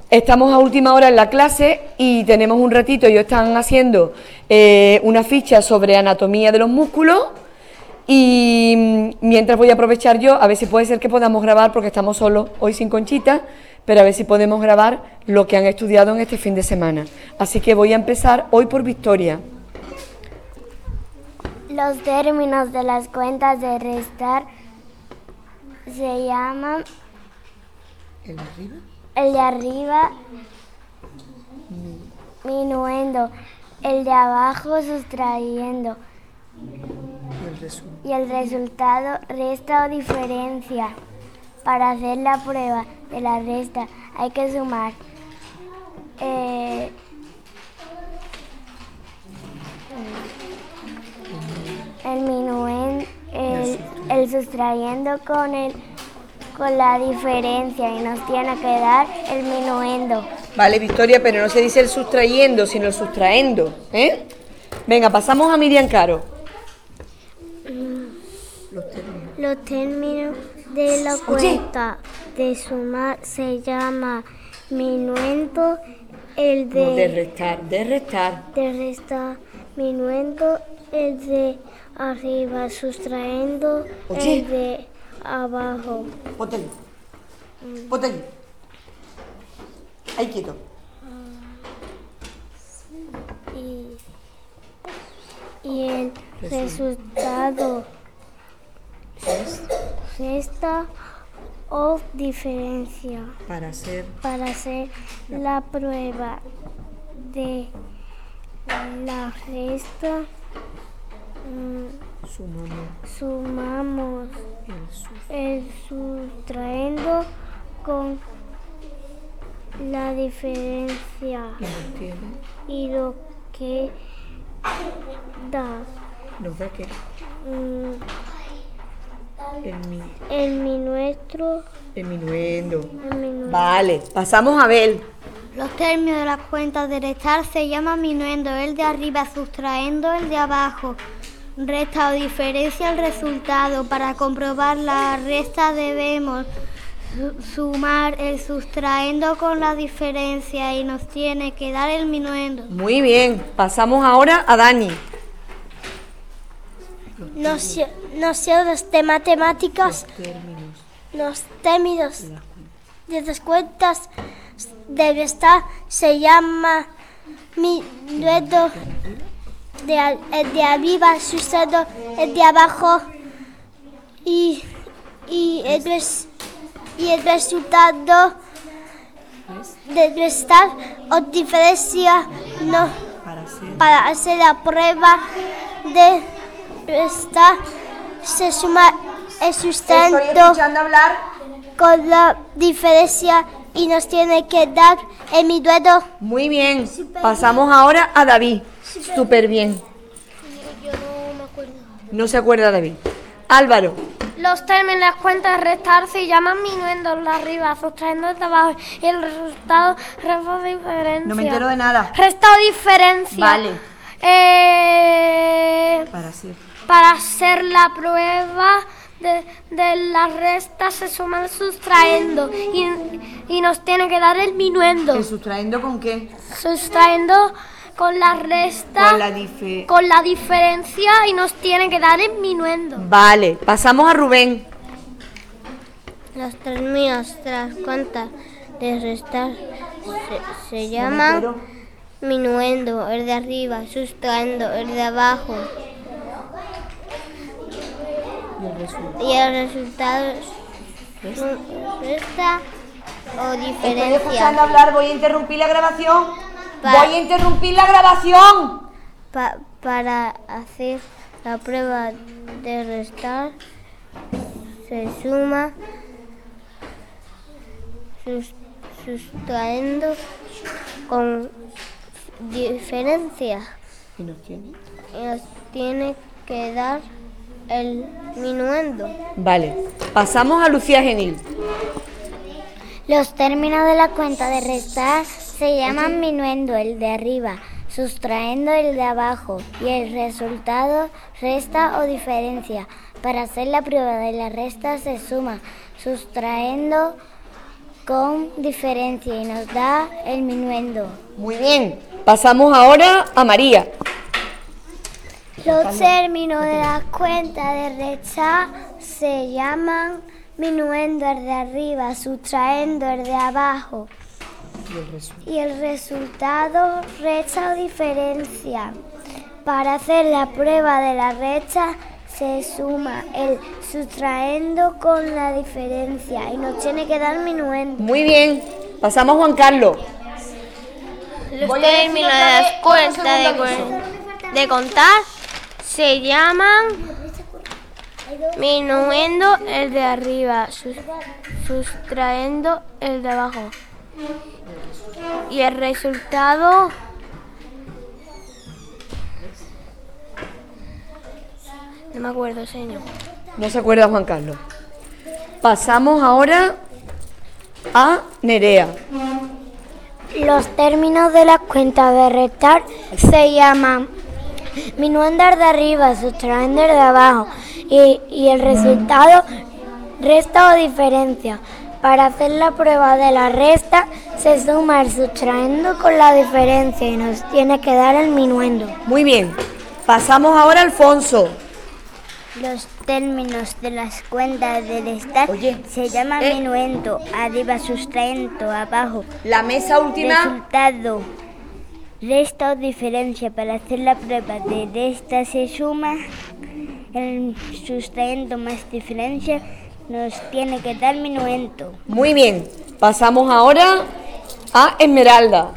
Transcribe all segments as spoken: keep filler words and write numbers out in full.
Estamos a última hora en la clase y tenemos un ratito, ellos están haciendo eh, una ficha sobre anatomía de los músculos y mientras voy a aprovechar yo, a ver si puede ser que podamos grabar, porque estamos solos hoy sin Conchita, pero a ver si podemos grabar lo que han estudiado en este fin de semana. Así que voy a empezar hoy por Victoria. Los términos de las cuentas de restar se llaman... ¿El de arriba? El de arriba, minuendo, el de abajo, sustrayendo, ¿Y el resumen? y el resultado, resta o diferencia. Para hacer la prueba de la resta hay que sumar eh, el minuendo, el, el sustrayendo con el con la diferencia y nos tiene que dar el minuendo. Vale, Victoria, pero no se dice el sustrayendo, sino el sustraendo, ¿eh? Venga, pasamos a Miriam Caro. Los términos. Los términos de la cuenta de sumar se llama minuendo, el de, No, de restar, de restar. de restar, minuendo, el de arriba, sustrayendo, Oye. el de abajo. Ponte aquí. Ponte aquí. Ahí quieto. Y, y el resultado, resta o diferencia. Para hacer Para hacer la prueba de la resta, mm, sumamos sumamos el sus. el sustrayendo con la diferencia Y nos tiene, y lo que da nos da que mm, el mi, el minuestro. el minuendo. El minuendo. Vale, pasamos a ver. Los términos de las cuentas de restar se llaman minuendo, el de arriba sustrayendo, el de abajo. Resta o diferencia el resultado. Para comprobar la resta debemos su- sumar el sustrayendo con la diferencia y nos tiene que dar el minuendo. Muy bien, pasamos ahora a Dani. Nocio- Nociones de matemáticas. Términos. Los términos de las cuentas de restar se llama minuendo, de, a- el de arriba, sustrayendo, el de abajo y, y, el, res- y el resultado de restar o diferencia no, Para hacer para hacer la prueba de restar se suma el sustento hablar. con la diferencia y nos tiene que dar el minuendo. Muy bien, pasamos ahora a David. Súper bien. Yo no me acuerdo. No se acuerda David. Álvaro. Los términos de las cuentas de restar se llaman minuendo, el de arriba, sustrayendo el de abajo y el resultado, resta o diferencia. No me entero de nada. Resta o diferencia. Vale. Eh, Para hacer. para hacer la prueba de, de la resta se suma el sustrayendo y, y nos tiene que dar el minuendo. ¿El sustrayendo con qué? Sustrayendo con la resta, Con la dife... con la diferencia y nos tiene que dar el minuendo. Vale, pasamos a Rubén. Los términos de las cuentas de restar se, se No me entero. minuendo, el de arriba, sustrayendo, el de abajo Y el resultado. y el resultado es resta o Estoy diferencia. escuchando hablar, voy a interrumpir la grabación. Pa- Voy a interrumpir la grabación. Pa- para hacer la prueba de restar se suma sus- sustrayendo con diferencia Y nos tiene. y nos tiene que dar el minuendo. Vale, pasamos a Lucía Genil. Los términos de la cuenta de restar se llaman minuendo, el de arriba, sustrayendo el de abajo y el resultado, resta o diferencia. Para hacer la prueba de la resta se suma sustrayendo con diferencia y nos da el minuendo. Muy bien. Pasamos ahora a María. Los términos de las cuentas de restar se llaman minuendo el de arriba, sustrayendo el de abajo. Y el resultado, resta o diferencia. Para hacer la prueba de la resta se suma el sustrayendo con la diferencia y nos tiene que dar minuendo. Muy bien. Pasamos a Juan Carlos. Los términos de las cuentas de, de contar se llaman minuendo el de arriba, sus, sustrayendo el de abajo. Y el resultado no me acuerdo, señor. No se acuerda Juan Carlos. Pasamos ahora a Nerea. Los términos de las cuentas de restar se llaman minuendo el de arriba, sustrayendo el de abajo y, y el resultado, resta o diferencia. Para hacer la prueba de la resta se suma el sustrayendo con la diferencia y nos tiene que dar el minuendo. Muy bien. Pasamos ahora a Alfonso. Los términos de las cuentas de restar Oye, se llaman eh. minuendo, arriba sustrayendo, abajo La mesa última. resultado, resta o diferencia. Para hacer la prueba de resta se suma el sustrayendo más diferencia, nos tiene que dar minuendo. Muy bien. Pasamos ahora a Esmeralda.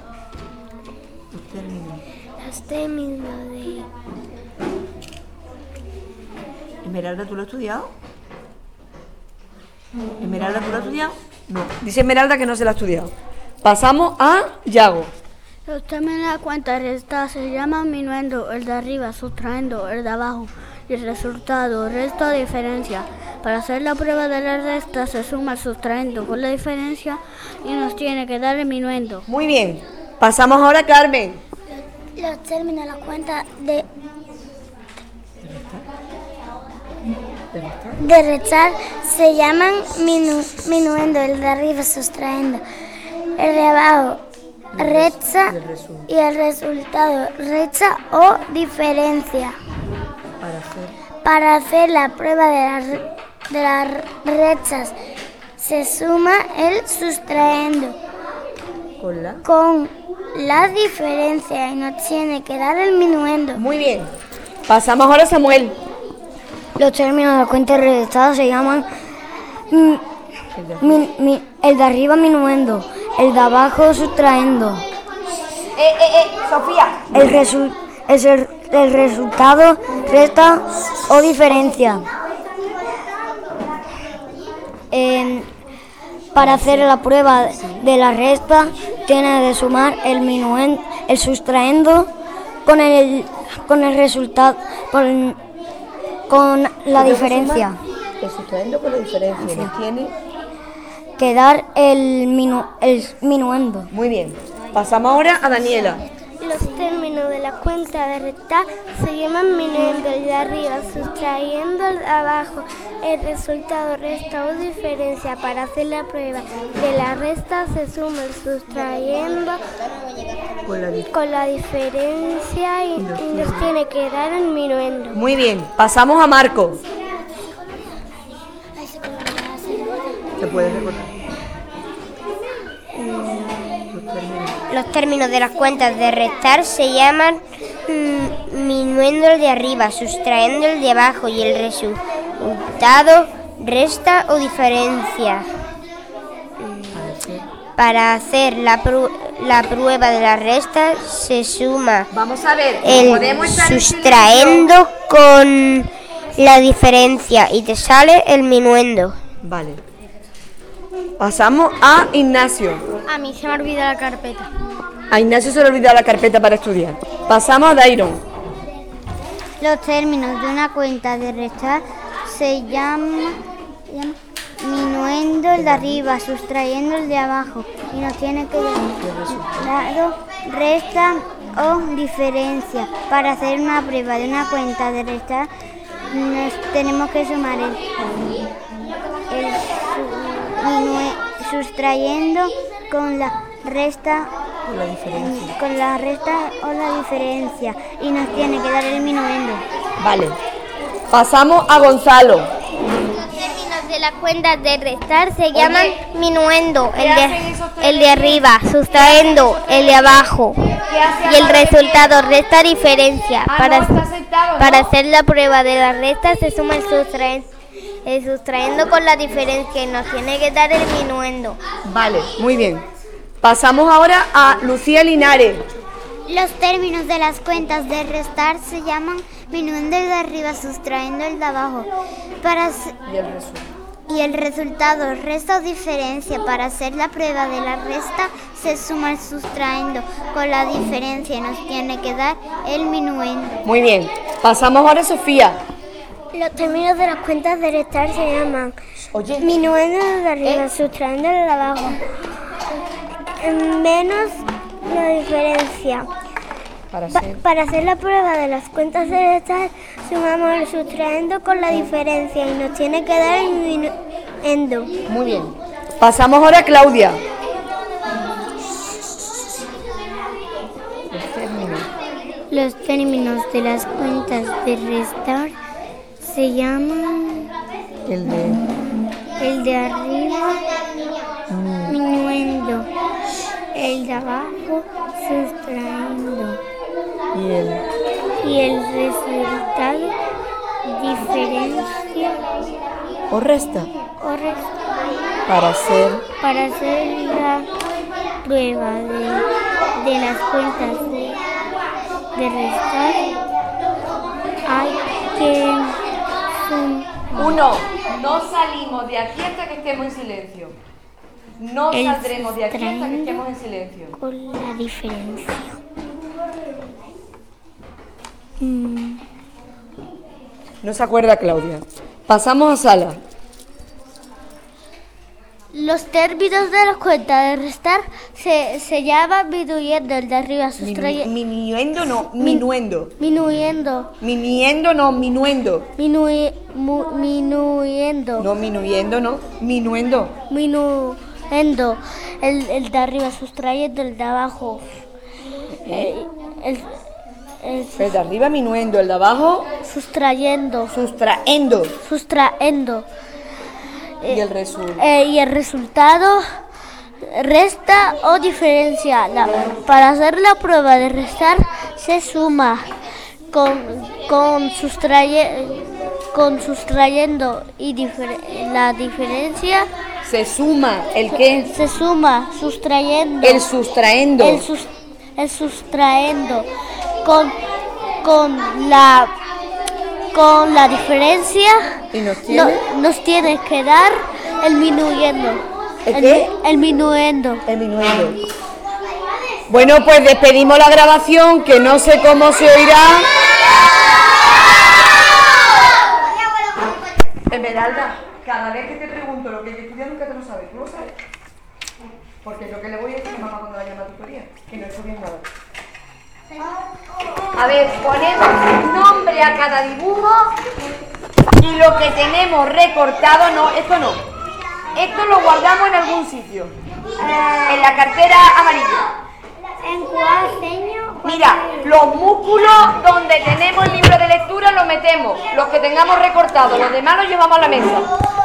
Los términos de... Esmeralda, ¿tú lo has estudiado? Esmeralda, ¿tú lo has estudiado? No. Dice Esmeralda que no se lo ha estudiado. Pasamos a Yago. Los términos de la cuenta resta se llaman minuendo el de arriba, sustrayendo el de abajo. Y el resultado, resta o diferencia. Para hacer la prueba de la resta se suma el sustrayendo con la diferencia y nos tiene que dar el minuendo. Muy bien. Pasamos ahora a Carmen. Los términos de la cuenta de... de restar se llaman minu, minuendo el de arriba, sustrayendo el de abajo, resta y el resultado, resta o diferencia. Para hacer. Para hacer la prueba de, la, de las restas se suma el sustrayendo Con la. con la diferencia y nos tiene que dar el minuendo. Muy bien. Pasamos ahora a Samuel. Los términos de la cuenta restada se llaman mm, mi, mi, el de arriba minuendo, el de abajo sustrayendo. Eh, eh, eh, Sofía. El, resu, es el, el resultado, resta o diferencia. Eh, para hacer la prueba de la resta, tiene de sumar el minuendo, el sustrayendo con el, con el resultado, con, con la diferencia. El sustrayendo con la diferencia. ¿No tiene? Que dar el, minu, el minuendo. Muy bien. Pasamos ahora a Daniela. Los términos de la cuenta de restar se llaman minuendo el de arriba, sustrayendo el de abajo. El resultado, resta o diferencia. Para hacer la prueba de la resta se suma el sustrayendo Con la diferencia. con la diferencia y, y nos tiene que dar el minuendo. Muy bien. Pasamos a Marco. ¿Se puede recordar? Los términos de las cuentas de restar se llaman mm, minuendo el de arriba, sustrayendo el de abajo y el resultado, resta o diferencia. Para hacer la, pru- la prueba de la resta se suma Vamos a ver. el ¿Podemos estar en sustrayendo con la diferencia y te sale el minuendo. Vale. Pasamos a Ignacio. A mí se me olvida la carpeta. A Ignacio se le olvidó la carpeta para estudiar. Pasamos a Dairon. Los términos de una cuenta de restar se llaman minuendo el de arriba, sustrayendo el de abajo y nos tiene que dar resta o diferencia. Para hacer una prueba de una cuenta de restar nos tenemos que sumar el, el su, minue, sustrayendo con la resta Con la diferencia. con la resta o la diferencia y nos tiene que dar el minuendo. Vale. Pasamos a Gonzalo. Los términos de las cuentas de restar se llaman minuendo, ¿qué el de, hacen esos términos? el de arriba, sustraendo, el de abajo. hace Y el ahora resultado resta diferencia. Ah, Para, no, está sentado, ¿no? para hacer la prueba de la resta se suma el, sustraen- el sustrayendo con la diferencia y nos tiene que dar el minuendo. Vale, muy bien. Pasamos ahora a Lucía Linares. Los términos de las cuentas de restar se llaman minuendo el de arriba, sustrayendo el de abajo. Para s- Y el resumen. y el resultado resta o diferencia. Para hacer la prueba de la resta se suma el sustrayendo con la diferencia y nos tiene que dar el minuendo. Muy bien. Pasamos ahora a Sofía. Los términos de las cuentas de restar se llaman Oye. minuendo el de arriba, sustrayendo el de abajo. Menos la diferencia. Para Pa- hacer. para hacer la prueba de las cuentas de restar, sumamos el sustrayendo con la diferencia y nos tiene que dar el minuendo. Muy bien. Pasamos ahora a Claudia. Los términos. Los términos de las cuentas de restar se llaman El de. el de arriba, minuendo, el de abajo, sustrayendo Y el. y el resultado, diferencia O resta. o resta. Para hacer. Para hacer la prueba de, de las cuentas de, de restar, hay que sum- Uno. No salimos de aquí hasta que estemos en silencio. No El saldremos de aquí hasta que sustrayendo. estemos en silencio. con la diferencia. No se acuerda Claudia. Pasamos a Sala. Los términos de las cuentas de restar se, se llaman minuyendo, el de arriba sustrayendo. Minuendo no, minuendo. Minuyendo, Miniendo no, minuendo. minui- mu- minuyendo, No, minuyendo no, minuendo. minuyendo, el, el de arriba sustrayendo, el de abajo. Eh, el, el El de arriba minuendo, el de abajo sustrayendo, sustraendo. sustrayendo. Y el resultado. Eh, y el resultado resta o diferencia. La- para hacer la prueba de restar se suma con, con, sustraye- con sustrayendo y difer- la diferencia Se suma el qué? se suma sustrayendo El sustraendo. el, sus- el sustrayendo con, con la con la diferencia ¿Y nos tiene? no- nos tiene que dar el minuyendo. ¿El El, qué? mi- el minuendo. El minuendo. Bueno, pues despedimos la grabación, que no sé cómo se oirá. Esmeralda, cada vez que te pregunto lo que hay que estudiar nunca te lo sabes. ¿Tú lo sabes? Porque es lo que le voy a decir a mamá cuando vaya a la tutoría, que no he hecho bien nada. A ver, ponemos nombre a cada dibujo y lo que tenemos recortado, no, esto no. Esto lo guardamos en algún sitio. En la cartera amarilla. ¿En cuál seño? Mira, los músculos donde tenemos el libro de lectura los metemos, los que tengamos recortados, los demás los llevamos a la mesa.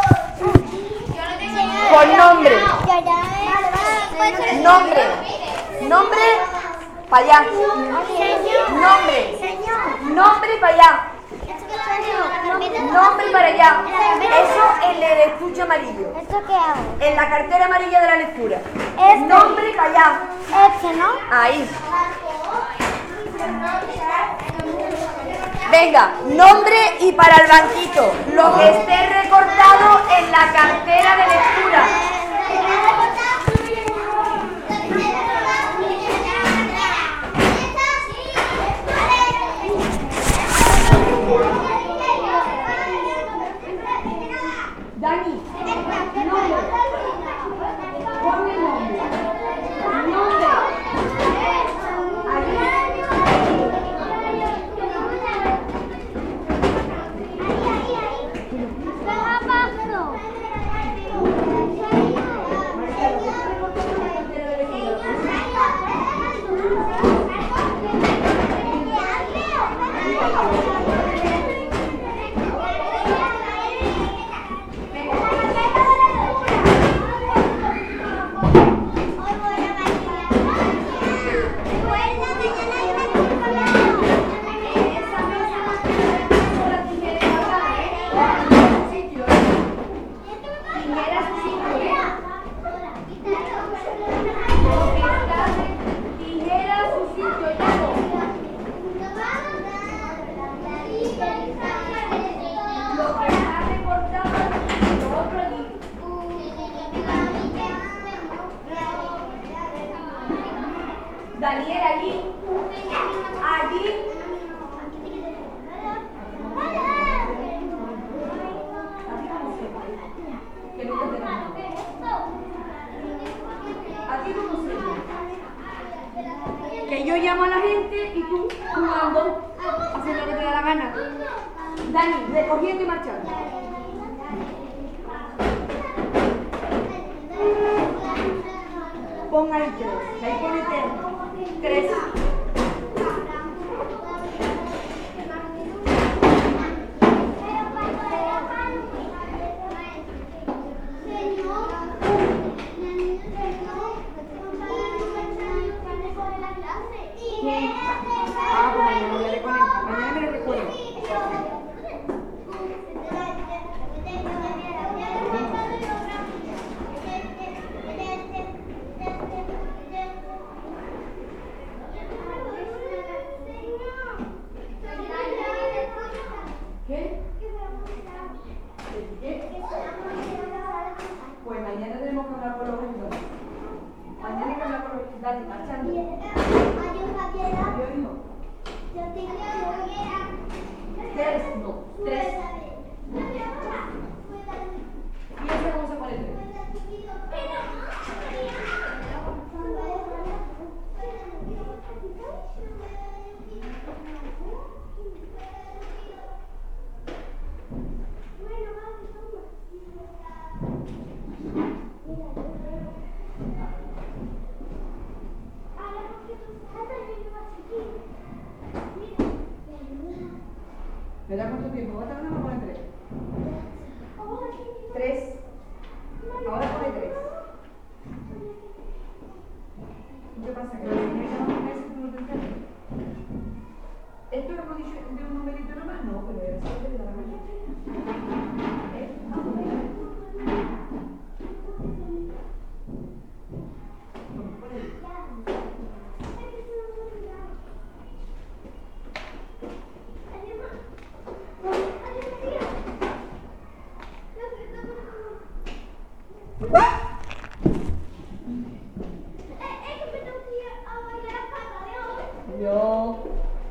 Con nombre, nombre, nombre, para allá. Nombre, nombre para allá. Nombre para allá. Eso en el estuche amarillo. ¿Esto qué hago? En la cartera amarilla de la lectura. Este. Nombre para allá. Este, ¿no? Ahí. Venga, nombre y para el banquito. Lo que esté recortado en la cartera de lectura. Dani, nombre. Ponle nombre. Nombre. Daniel, allí. Allí. Que no te tenemos. Aquí cómo se llama. Que yo llamo a la gente y tú jugando, haciendo lo que te da la gana. Dani, recogiendo y marchando. Pon ahí tres, ahí pone tres. Tres. Ah, pues mañana me haré con él. Mañana me haré con él. ¿Qué? ¿Qué? Pues mañana tenemos que hablar con los niños. Mañana hay que hablar con los niños. Dale, marchando. Adiós, hijo. Tres, no, tres. ¿Y ese cómo se pone tres? ¿Me da cuánto tiempo? ¿Va a tardar o pone tres? Tres. Ahora pone tres. ¿Qué pasa? ¿Que la señora no me dice que no te entiendes? ¿Esto lo hemos dicho de un numerito normal? No, pero era solo que le da la gana. ¿Eh? Ah, pues mira. Bueno, pone ahí. Yo.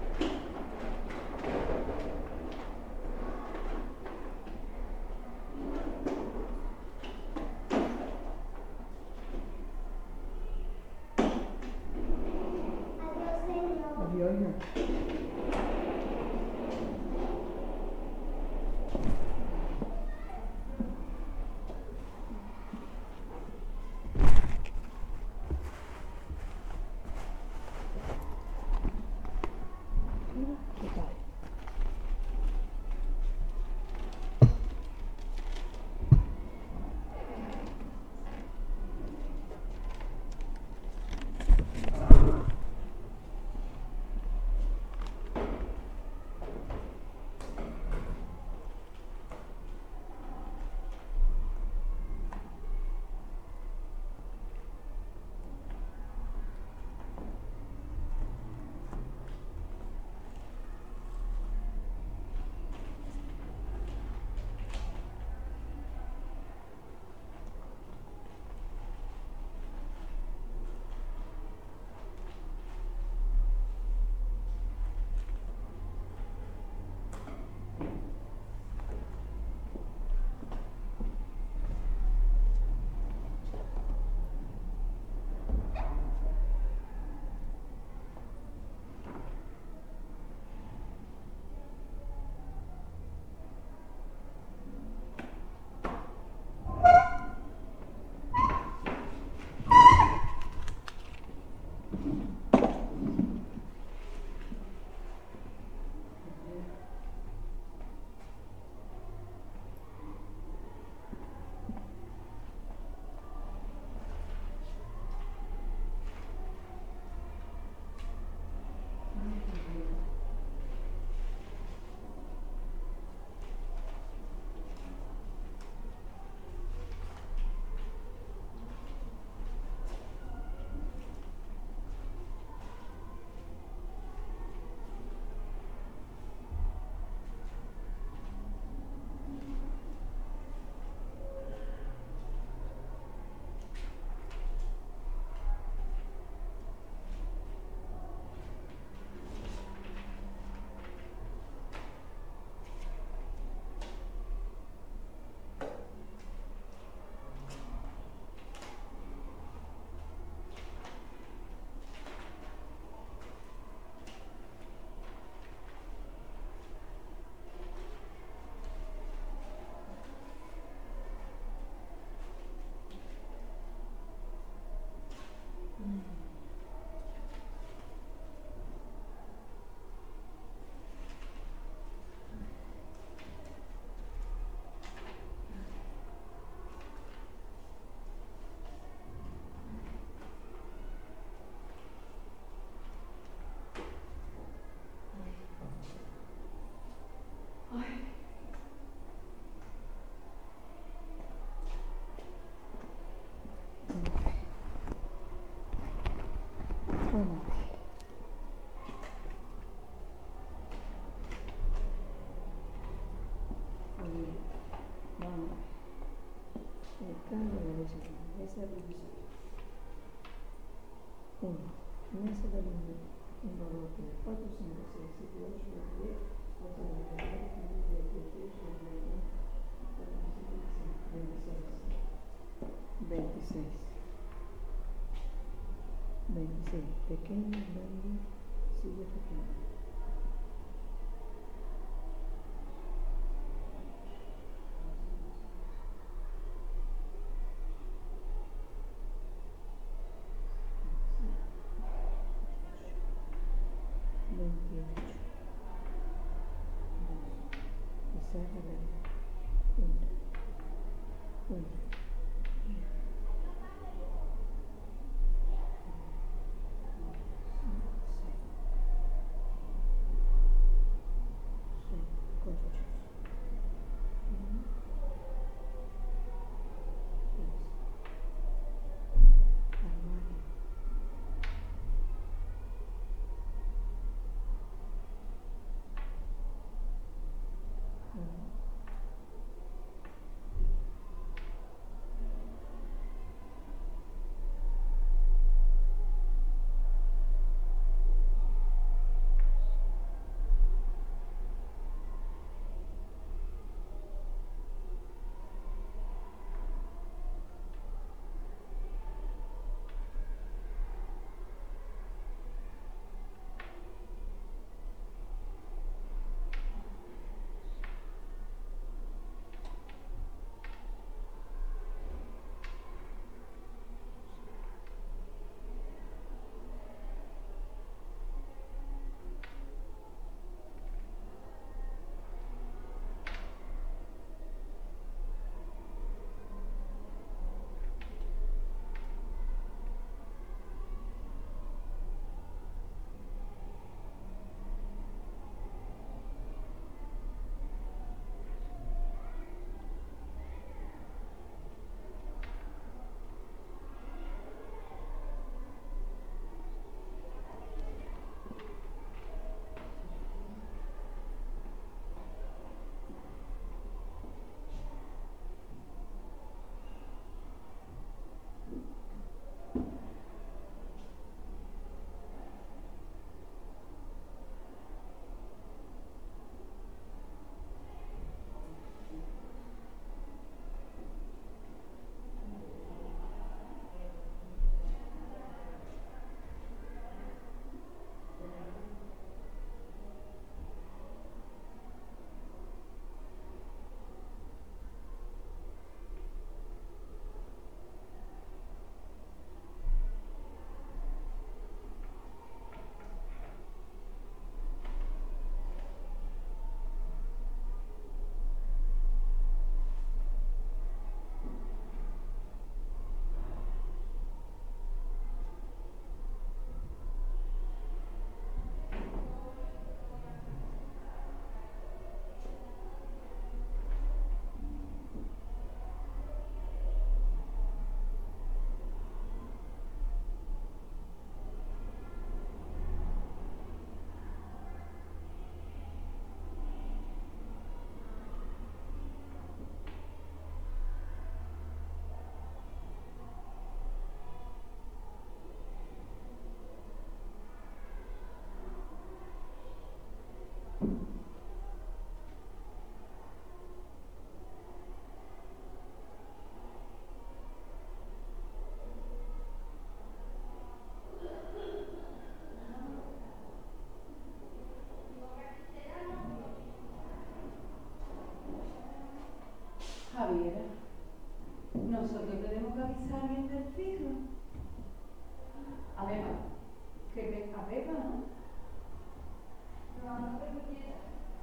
Adiós, hija. veintiséis. veintiséis. Pequeño, grande, silla pequeña. veintiocho. Pizarra verde. Una. Una. Javiera, nosotros tenemos que avisar bien del fijo. A Pepa, ¿no? No, no te puñetas.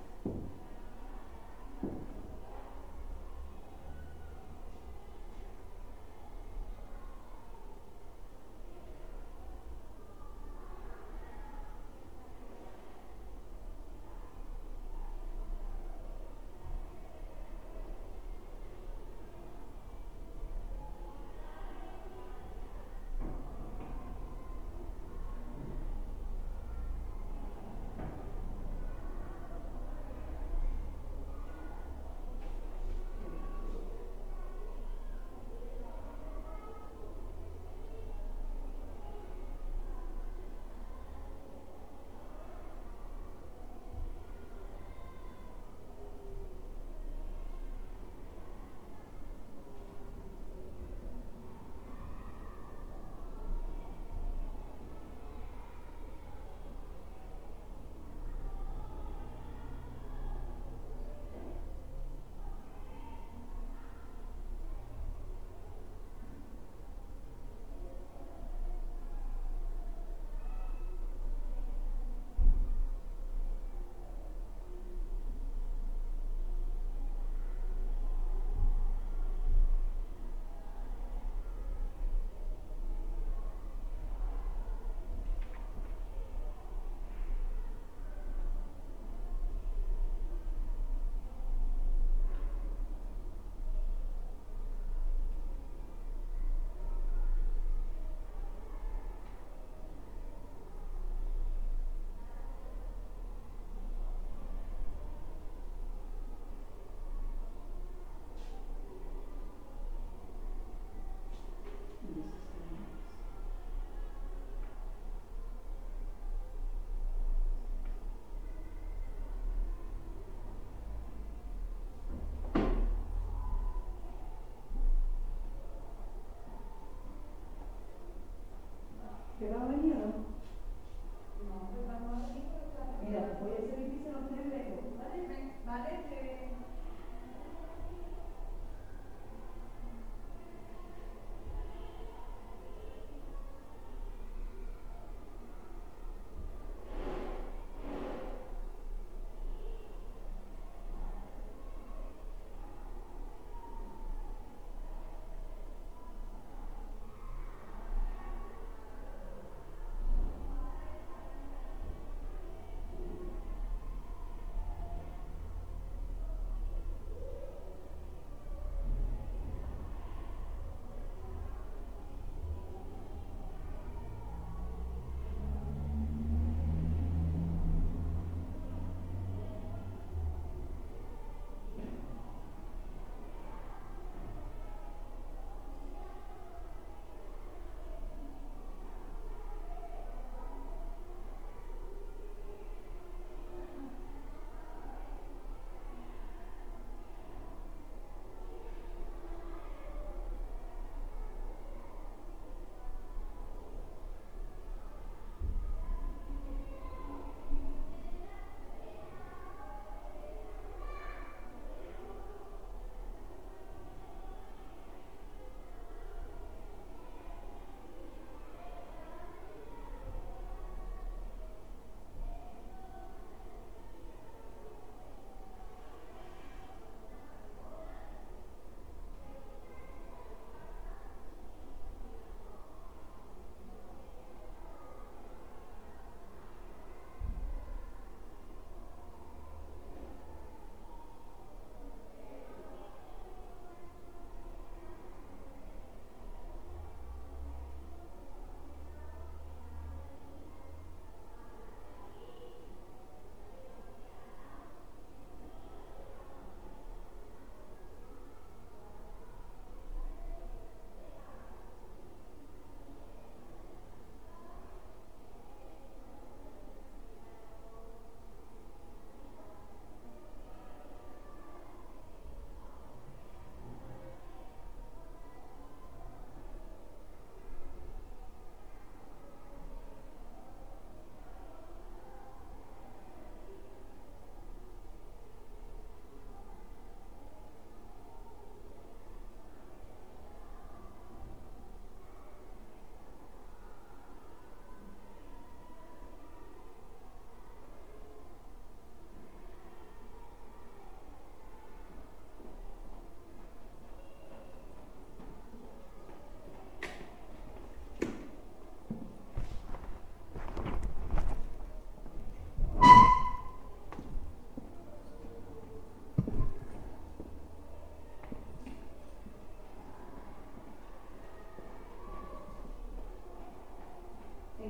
¿Te va a venir o no? No, pues vamos a venir. Mira, voy a hacer el piso en los tres lejos, ¿vale? Vale, te...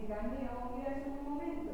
explicarme o mirar eso un momento?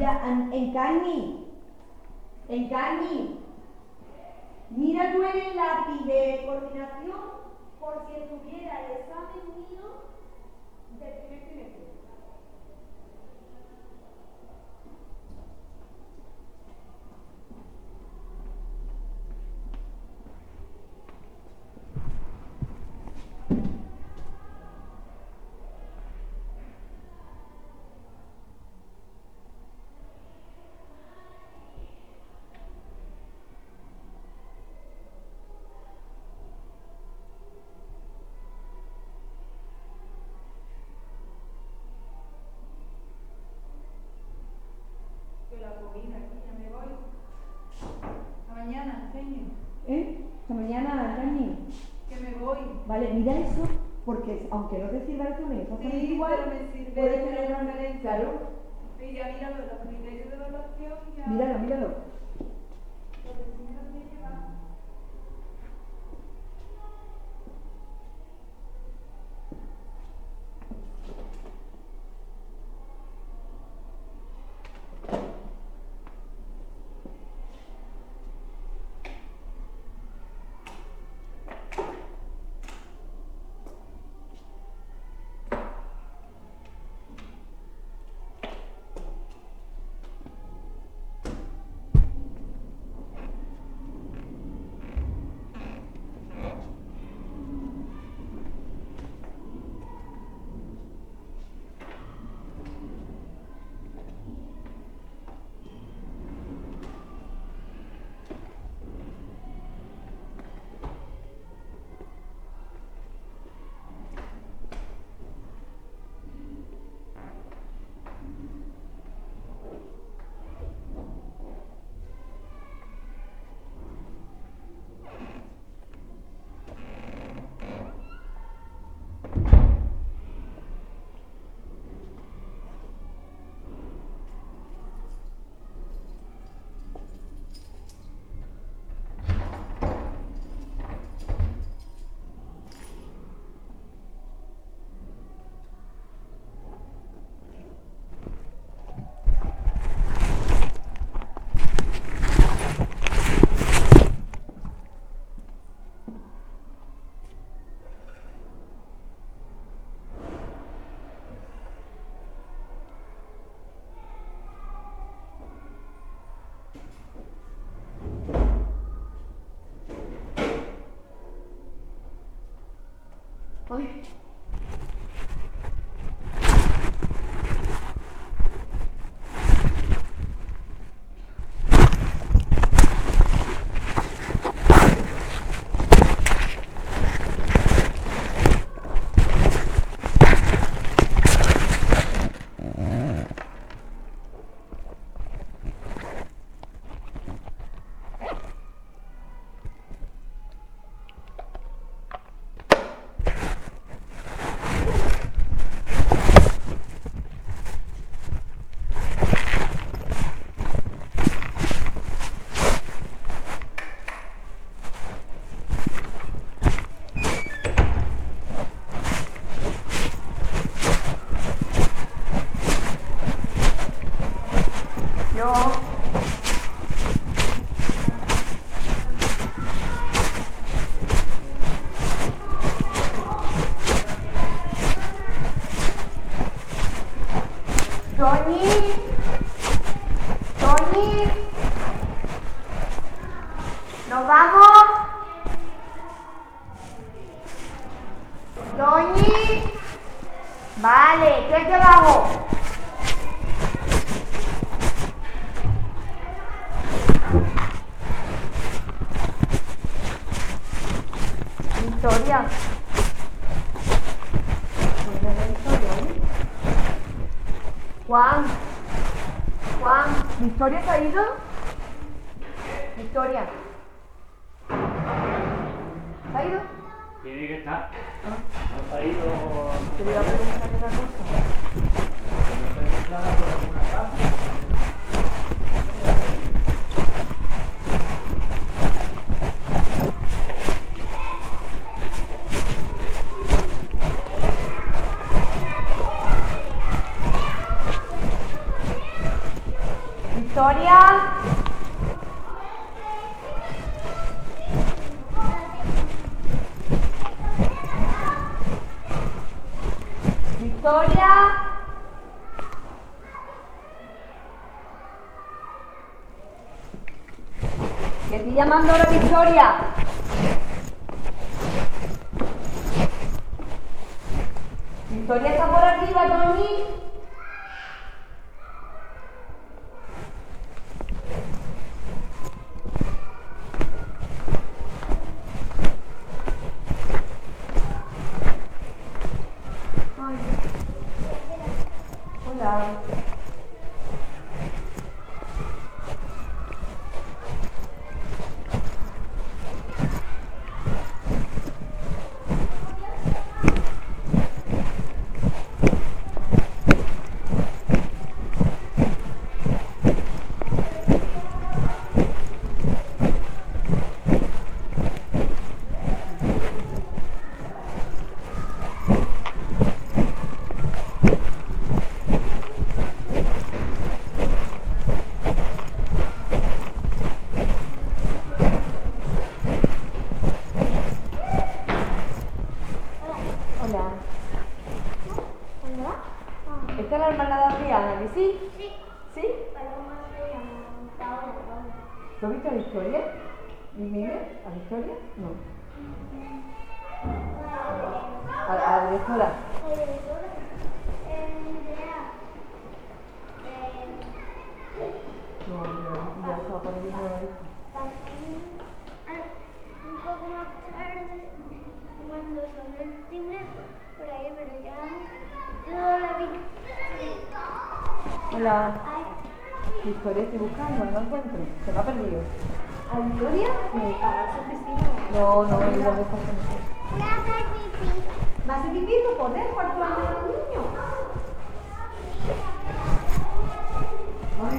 Mira, en- Encarni, Encarni, mira tú en el lápiz de coordinación por si estuviera el examen mío del primer trimestre. ¿Eh? Hasta mañana, Dani. Que me voy. Vale, mira eso, porque aunque no te sirva el examen exactamente Sí, igual, pero me sirve puedes de tener una referencia. Claro, Y ya míralo, los criterios de evaluación y ya. míralo, míralo. Porque si no, no me lleva. Ay. Toñi, Toñi, nos vamos. Toñi, vale, ¿qué te bajo? Victoria. Juan, Juan, ¿Victoria se ha ido? Victoria. ¿Se ha ido? Tiene que estar. No se ha ido. Te voy a preguntar otra cosa. Victoria. Victoria. Que estoy llamando ahora Victoria. Victoria está por arriba, Tony. Ay. Hola. Hola. ¿Esta es la hermana de Adriana, que sí? Sí. ¿Sí? Paloma se llama Paola, Paola. ¿Tú has visto a Victoria? ¿Y Miguel? ¿A Victoria? No. ¿A, a la directora? No, ya, ya estaba por ahí, no la he visto. Un poco más tarde, cuando sonó el timbre, por ahí, pero ya no la vi. Hola. Victoria, estoy buscando, no la encuentro. Se me ha perdido. ¿A Victoria? Sí. No, no, no, no, no. ¿Va a ser pipí? ¿Poder? ¿Cuánto años de los niños? Ay.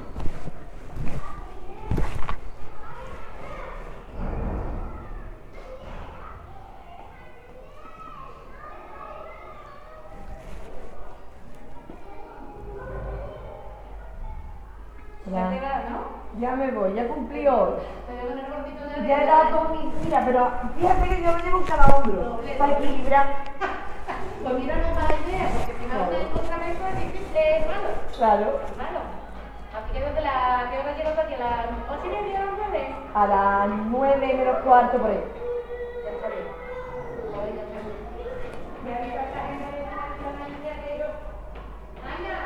Ya te va, ¿no? Ya me voy, ya cumplí hoy. Pero con el gordito de Ya he dado todo mi... Mira, pero fíjate que yo lo llevo en cada hombro para equilibrar. Pues mira, no mala idea, porque si vas a tener otra vez, pues es de malo. Claro. Malo. Así que desde la... ¿Qué hora llegas aquí? ¿A las ocho y media o nueve? A las nueve menos cuarto por ahí. Ya está bien. Ya voy, ya está bien. Me avisa esta gente de la niña que yo... ¡Ana!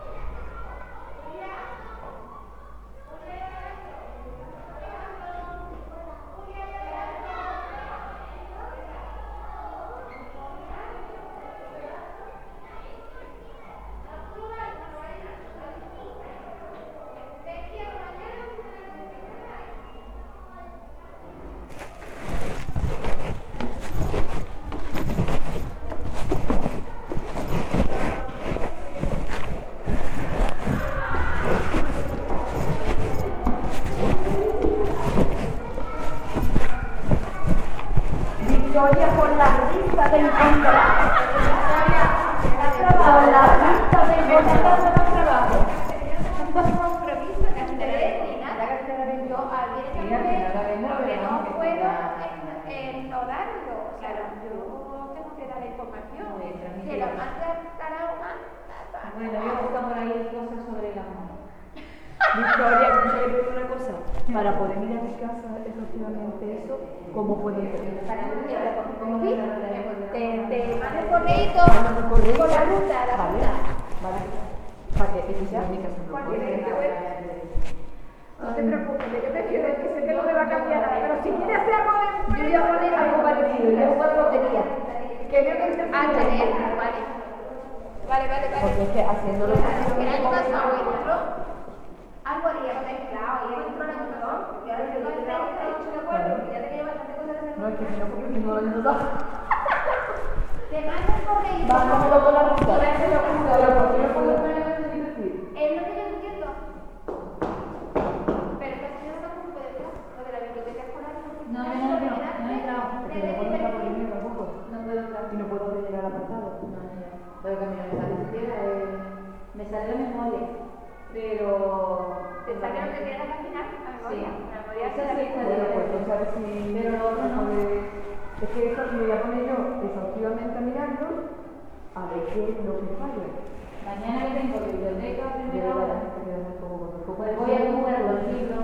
Victoria con la lista de encontrar. Con la lista de encontrar los trabajos. Compromiso que hace ni nada. Yo al directamente porque no puedo ignorarlo. O sea, yo tengo que dar información. Se lo manda cada una. Bueno, yo busco por ahí cosas sobre la mano. Victoria, escucha, le digo una cosa. Para poder ir a mi casa, efectivamente, eso, ¿cómo puedo ir? Te, te mando el correíto Mándame el correo. con la ruta, la Vale, ruta. vale. Para que ese sea mi casa. No te preocupes, yo prefiero que sé que no me va a cambiar nada, pero si quieres hacer algo de... Yo voy a poner algo parecido, yo voy a lotería. Que veo que te... Ah, tener, vale. Vale, vale, vale. Porque es que haciéndolo... El año pasado entró, algo haría mezclado, y entró el año pasado, y ahora yo no he hecho de acuerdo, que ya tenía bastante cosas de hacer. No, es que si no, porque si no lo ayudo. Te mando el correo. Mándamelo con la ruta. Y ya se lo juro. Pero ¿por qué no puedo poner en mi perfil? Es lo que yo entiendo. Pero es que si no tampoco puede ser, lo de la biblioteca escolar. No, yo no he entrado, no he entrado. Porque no puedo entrar por el mío tampoco. No puedo entrar. Y no puedo rellenar el apartado. No, no. Pero que a mí no me sale siquiera. eh, Me sale la memoria. Pero ¿Te sale lo que tienes al final? La memoria. La memoria se la Bueno, pues entonces a ver si... Pero lo otro no. Es que esto me voy a poner yo exhaustivamente a mirarlo, a ver qué es lo que falla. Mañana que tengo biblioteca a De primera verdad, hora, que me pongo con el foco. pues voy a comprar los libros.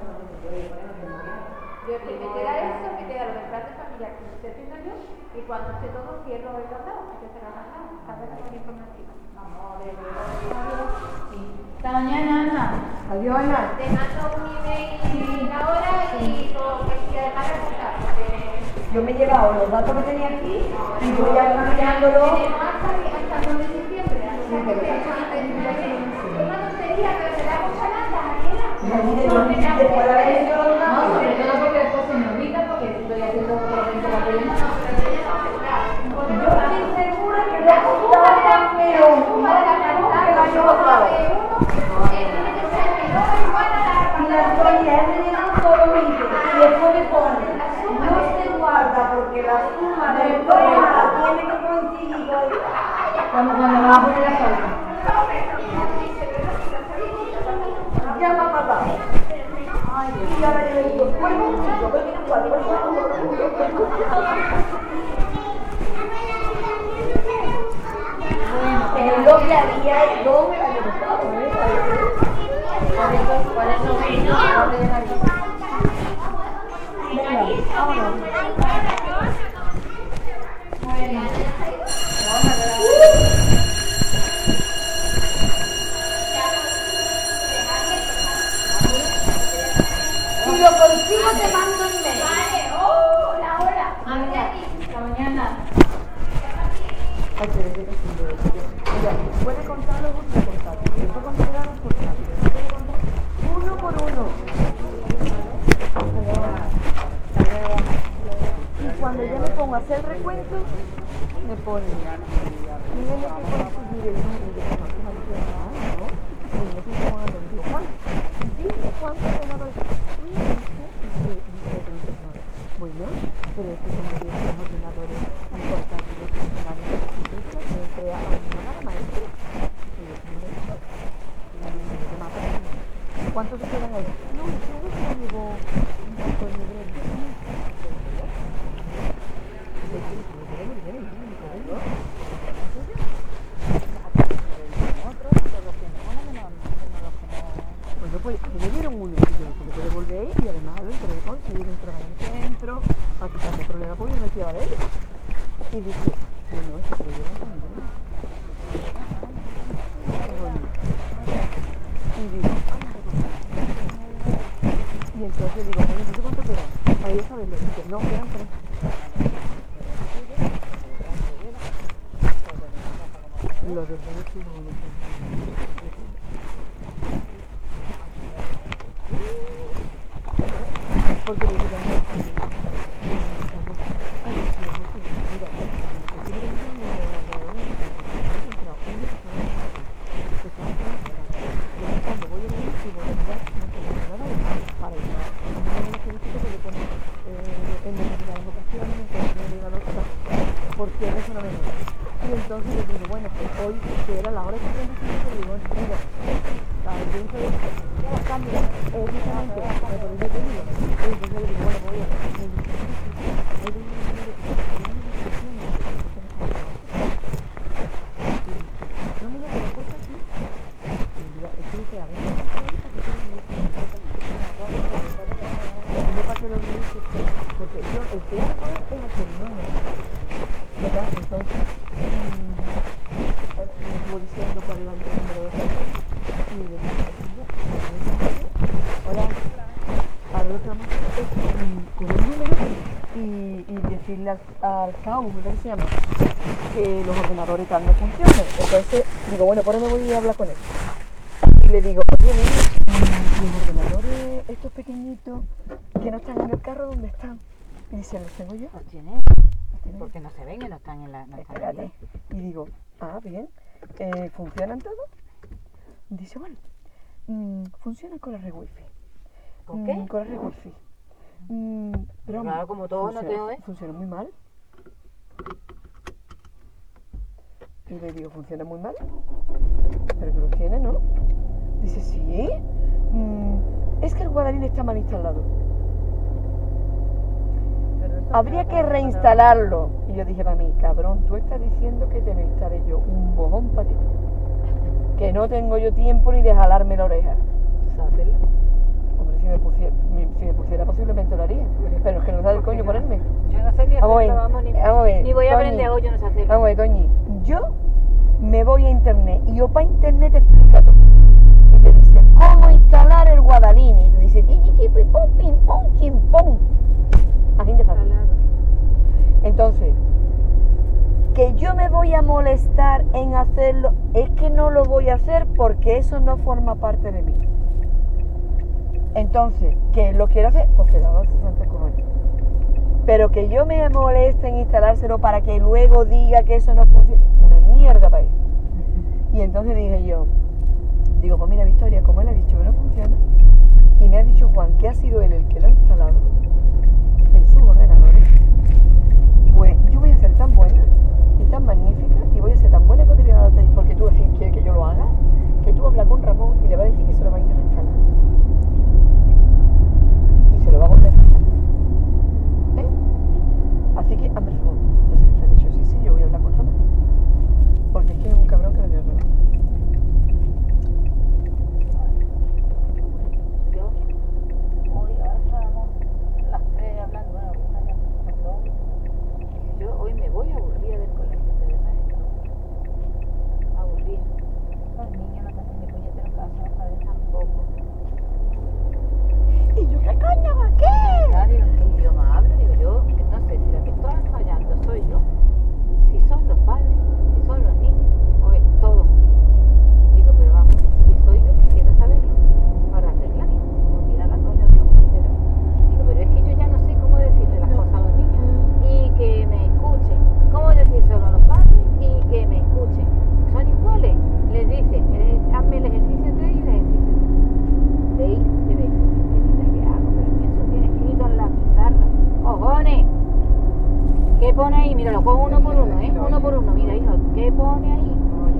Yo, que me queda eso, me queda lo del plan de familia que estoy haciendo yo, y cuando esté todo cierro el tratado, hay que cerrar el tratado, a ver la informativa. Vamos a ver, Sí. Hasta mañana, Ana. Adiós, Ana. te mando un email ahora y con y además reportar, porque Yo me he llevado los datos que tenía aquí y voy a ir mirándolo. tenemos hasta, hasta el dos de diciembre, o sea que se una tontería, pero me da mucha lata, Mariela. Porque la- Después de haber hecho los No, datos. sobre todo porque después se me olvida porque estoy haciendo por dentro la problema. No, pero ella no se da. Porque Yo estoy segura que la la suma de la pero suma de la cantidad de la suma de uno eh, tiene que ser menor o igual a la y la actualidad es rellenar todo lo mismo. Y después me pone, no se guarda porque la suma del problema tiene que coincidir con... Cuando, cuando me va a poner la falta. Ya me ha pasado. Y ahora yo le digo, vuelvo un chico, vuelvo un cuatro, vuelvo un Pero lo que había es dos me la he gustado, ¿eh? ¿Cuál es lo que no hable de nadie? Venga, vámonos. Si lo consigo te mando un mail. Hola, hola. Hasta mañana. Ay, pero yo no sé de eso. Mira, puede contarlo o puede contar. Si puede contar, por contar. Uno por uno. Y cuando yo me pongo a hacer recuento, me pone. Miren lo que conseguir el número de la máquina de la ¿no? Y no sé cómo lo digo. ¿Cuánto? Dime cuánto tengo que bueno, pero es que como que los ordenadores importantes funcionales me crea a una maestra. ¿Cuántos se quedan ahí? No, yo no se llevo un poco de breve. Bueno, pues me dieron uno y yo lo puedo devolver y además lo entregué con seguir un trabajo en el centro, a quitarme problemas porque yo me fiaba de él. Y dije, bueno, eso te lo llevan también. Y digo, y entonces digo, oye, no sé cuánto quedan. Ahí ya sabes, le dije, no, quedan tres. Los de tres sí, no, no sé. Porque le digo, porque eso no me gusta. Y entonces le digo, bueno, pues hoy, que era la hora que me dijo, le digo, mira, la audiencia de la cámara es justamente, me parece que digo. Y entonces le digo, bueno, voy a no me lo que cosa aquí. Y digo, es que dice, a ver, para que lo dice, porque yo, el que hago es hacer números. ¿Verdad? Entonces, como diciendo para el número de y de ahora, ahora lo que vamos a hacer es con un número y, y decirle al, al C A U, ¿verdad que se llama? Que los ordenadores tal no funcionan. Entonces, digo, bueno, por ahora me voy a hablar con él. Y le digo, oye, los ordenadores, estos pequeñitos que no están en el carro, ¿dónde están? Y dice, ¿los tengo yo? Los tienes, porque no se ven y no están en la... No están Espérate. ahí. Y digo, ah, bien, eh, ¿funcionan todos? Dice, bueno, mm, funcionan con la red wifi. ¿Con Mm, qué? Con la red wifi. Mm, pero Claro, vamos, como todo, no te funciona- oye. Funciona muy mal. Y le digo, ¿funciona muy mal? Pero tú los tienes, ¿no? Dice, sí, mm, es que el Guadaline está mal instalado. Habría que reinstalarlo. Y yo dije para mí, cabrón, tú estás diciendo que te lo instalé yo, un bojón para ti. Que no tengo yo tiempo ni de jalarme la oreja. ¿Sabes? Hombre, si me, pusiera, si me pusiera posiblemente lo haría. Pero es que no da el coño ponerme. Yo no sé ni Vamos a ver, hacerlo, vamos, ni, vamos a ver, ni voy a Toñi, aprender hoy, yo no sé hacerlo. Vamos a ver, Toñi, yo me voy a internet y yo para internet te explica todo. Y te dice, ¿cómo instalar el Guadaline? Y tú dices, ti, ti, pi, pum, pim, pum, chim, pum. Así de fácil. Entonces, que yo me voy a molestar en hacerlo, es que no lo voy a hacer porque eso no forma parte de mí. Entonces, que lo quiero hacer, pues que lo haga sesenta cojones. Pero que yo me moleste en instalárselo para que luego diga que eso no funciona, una mierda para él. Y entonces dije yo, digo, pues mira Victoria, como él ha dicho que no funciona, y me ha dicho Juan que ha sido él el que lo ha instalado en sus ordenadores, pues yo voy a ser tan buena y tan magnífica y voy a ser tan buena cuando diga porque tú así quieres que yo lo haga, que tú hablas con Ramón y le vas a decir que se lo va a intentar instalar. Y se lo va a volver. ¿Eh? Así que, hazme el favor, ya sé que te he dicho, sí, sí, yo voy a hablar con Ramón. Porque es que es un cabrón que no tiene reloj. Yo, hoy, ahora estábamos las tres hablando, bueno, con dos. Yo hoy me voy aburrida del colegio, de verdad, ¿eh? Aburrida. Los niños no me hacen ni puñetero caso, los padres tampoco. ¿Y yo qué coño va qué? Ya digo, ¿en qué idioma hablo? Digo yo, que no sé si la que está fallando soy yo, si son los padres, si son los niños, o es todo. Digo, pero vamos, si soy yo, quisiera saberlo para arreglar, o tirar la toalla, no quisiera. Digo, pero es que yo ya no sé cómo decirle las cosas a los niños y que me escuchen. ¿Cómo decírselo a los padres y que me escuchen? Son iguales. Les dice, eh, hazme el ejercicio tres y el ejercicio seis de veces. ¿Qué hago? Pero eso tiene escrito en la pizarra. ¡Cojones! ¿Qué pone ahí? Míralo, con uno por uno, ¿eh? Uno por uno. Mira, hijo, ¿qué pone ahí?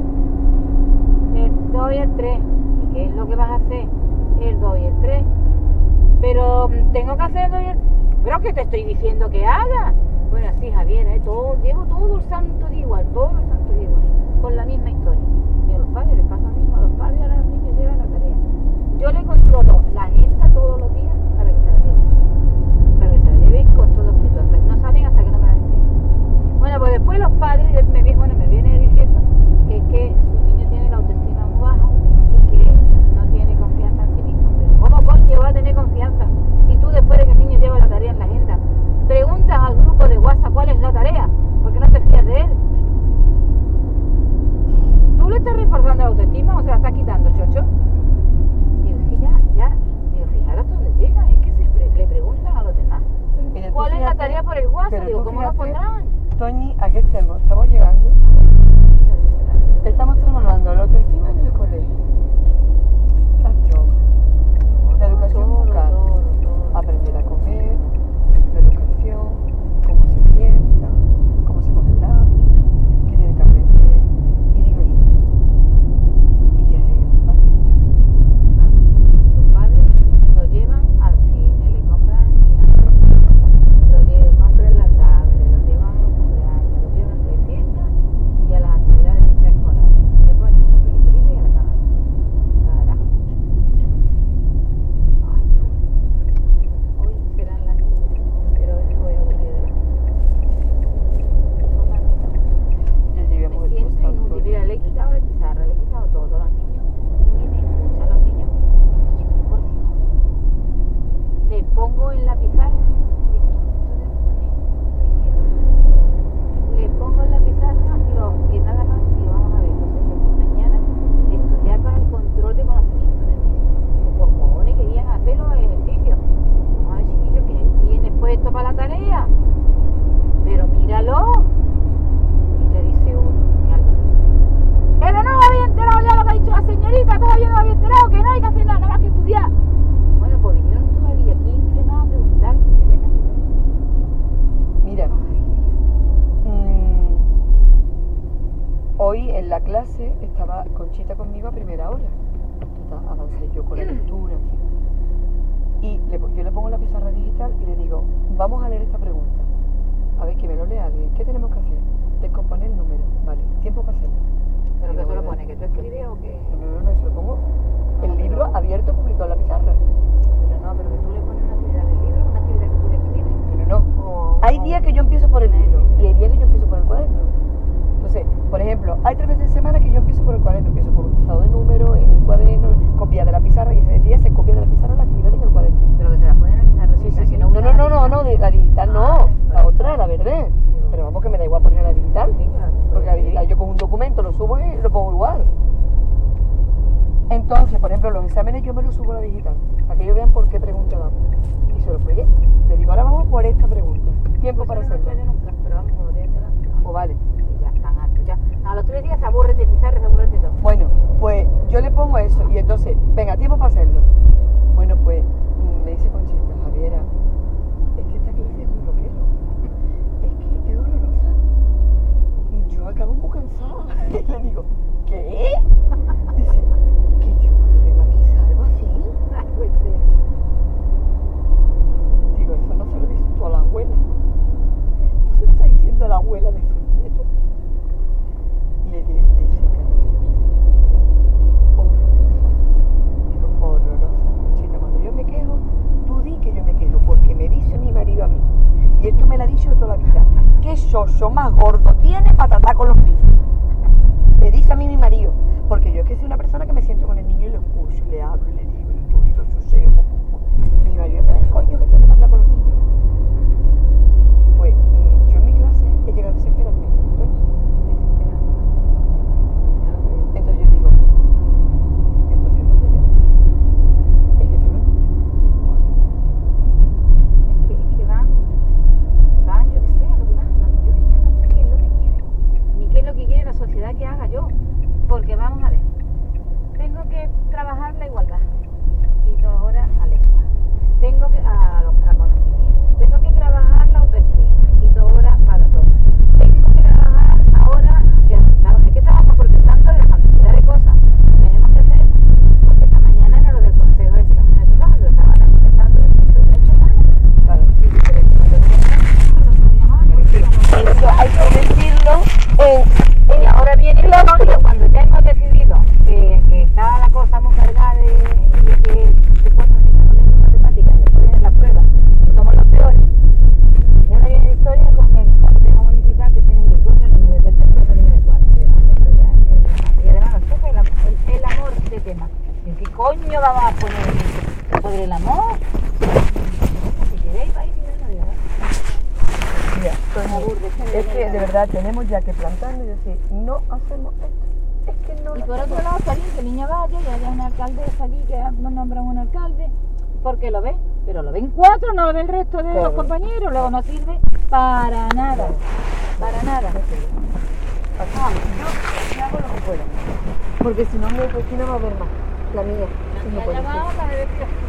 El dos y el tres. ¿Y qué es lo que vas a hacer? El dos y el tres. Pero tengo que hacer el dos y el... Pero que te estoy diciendo que haga. Bueno, sí, Javier, ¿eh? Todo, llevo todo el santo día igual, todo el santo día igual, con la misma historia. Y a los padres les pasa lo mismo, a los padres ahora los niños llevan la tarea. Yo le controlo la agenda todos los días para que se la lleven. Para que se la lleven con todo escrito. Hasta, no salen hasta que no me la enseñen. Bueno, pues después los padres me, bueno, me vienen diciendo que es que su niño tiene la autoestima muy baja y que no tiene confianza en sí mismo. Pero ¿cómo coño va a tener confianza si tú después de que el niño lleva la tarea en la agenda preguntas al grupo de WhatsApp cuál es la tarea? Porque no te fías de él. ¿Tú le estás reforzando la autoestima o se la estás quitando, chocho? Digo, es que ya, ya, digo, fijaros hasta dónde llega, es que se pre le preguntan a los demás. Mira, ¿Cuál es fíjate, la tarea por el WhatsApp? Digo, ¿cómo lo pondrán? Toñi, ¿a qué estemos? Estamos llegando. Estamos trabajando la autoestima en el colegio. Las drogas. La educación vocal. Aprender a comer. La educación. Cómo se sienta. Cómo se coge el lápiz. Qué tiene que aprender. Y digo yo. ¿Y quién es tu padre? Sus padres lo llevan al cine, le compran lo llevan, compran la tablet, lo llevan a los cumpleaños, lo llevan de fiesta y a las actividades extraescolares. Le ponen una peliculita y a la cama. Carajo. Ay, qué bueno. Hoy serán las niñas, pero hoy me voy a aburrir de las totalmente. Ya llevamos Me el siento postal, inútil. Toñi. Mira, le he quitado la pizarra, le he quitado todo. Los niños ni me escuchan. Los niños, por Dios. Le pongo en la pizarra. Le pongo en la pizarra lo que nada más. Y vamos a ver, los ejercicios mañana. Estudiar para el control de conocimiento del medio. Los cojones querían hacer los ejercicios. Ay, chiquillo, que tienes puesto para la tarea. Pero míralo. Y ya dice uno, mi Álvaro dice, pero no me había enterado ya lo que ha dicho la señorita, todavía no me había enterado, que no hay que hacer nada, nada más que estudiar. Bueno, pues vinieron todavía quince más a preguntarme si había que hacer eso. Mira, mm, hoy en la clase estaba Conchita conmigo a primera hora. Total, avancé yo con la lectura, en fin. Y le, yo le pongo la pizarra digital y le digo, vamos a leer esta pregunta. A ver, que me lo lea alguien. ¿Qué tenemos que hacer? Descomponer el número. Vale, tiempo para hacerlo. ¿Pero Y que lo se lo voy a- pone? ¿Que tú escribes o que...? No, no, no, eso lo pongo. El libro abierto publicado en la pizarra. Pero no, pero que tú le pones una actividad del libro, una actividad que tú le escribes. Pero no. O, Hay o- días que yo empiezo por el libro y hay días que yo empiezo por el cuaderno. Entonces, por ejemplo, hay tres veces en semana que yo empiezo por el cuaderno, empiezo por un listado de números en el cuaderno, copia de la pizarra y ese día se copia de la pizarra la actividad en el cuaderno. Pero que se la ponen en la pizarra. Sí, sí, que sí. no No, usa no, la no, no, tinta. no, de la digital no, la otra, la verde. Pero vamos que me da igual poner la digital, Sí, claro. porque la digital yo con un documento lo subo y lo pongo igual. Entonces, por ejemplo, los exámenes yo me los subo a la digital, para que ellos vean por qué pregunta vamos. Y se los proyecto. Le digo, ahora vamos por esta pregunta. Tiempo para Eso no lo hacerlo. sé nunca, pero vamos, como tienes delante. Pues vale. Y ya están hartos, ya. A los tres días se aburren de pizarra, se aburren de todo. Bueno, pues yo le pongo eso y entonces, venga, tiempo para hacerlo. Bueno, pues mm, me dice Conchita, Javiera, es que esta clase es un bloqueo. Es que es horrorosa. Yo acabo muy cansada. Y le digo, ¿qué? Dice, que yo cuando vengo aquí salgo así. Ay, pues, sí. Digo, eso no se lo dices tú a la abuela. Tú se lo estás diciendo a la abuela de su nieto. Le digo, dice, digo, horrorosa, Conchita, cuando yo me quejo, tú di que yo me quejo, porque me dice mi marido a mí, y esto me lo ha dicho toda la vida, qué soso más gordo tiene para tratar con los niños. Me dice a mí mi marido, porque yo es que soy una persona que me siento con el niño y lo escucho, le hablo, le digo, y tú y lo sosego. Mi marido, ¿qué coño que tiene para hablar con los niños? Pues mm, yo en mi clase he llegado a desesperarme, Toñi, desesperarme. Entonces yo digo, mm, entonces no sé yo. Es que son los niños. Es que, es que van, van, yo qué sé, a lo que van. No, yo que ya no sé qué es lo que quieren, ni qué es lo que quiere la sociedad que haga yo. Porque vamos a ver, tengo que trabajar la igualdad y dos horas a lengua. Tengo que a los a conocimientos. Tengo que trabajar la autoestima y dos horas para todas. Tengo que trabajar ahora, que claro, es que estamos protestando de la cantidad de cosas que tenemos que hacer. Porque esta mañana era lo del consejo ese que me ha tocado, lo estaban protestando y no he hecho nada. Claro. Y yo creo que cuando no sabía nada, Eso hay que decirlo en... y ahora viene el odio cuando ya hemos decidido que, que está la cosa muy cargada de, de que después nos enseñamos las matemáticas, después vienen las pruebas, somos los peores. Y ahora viene la historia con el consejo municipal que tienen que poner el nivel de tercero, el nivel de cuarto. Y además nos toca el, el, el amor de tema. ¿Y qué coño vamos a poner sobre el amor? Si queréis, vais y no digo. Mira, Toñi, es que de verdad tenemos ya que plantarnos y decir, no hacemos esto. Es que no Y lo por otro hacemos. lado, salir que el niño vaya y haya una alcaldesa allí que nombran un alcalde, porque lo ve, pero lo ven cuatro, no lo ve el resto de Claro. los compañeros, luego no sirve para nada, para nada. Ah, yo, yo hago lo que puedo. Porque si no, mi autoestima va a haber más. La mía. Y no puede ser. Llamamos a ver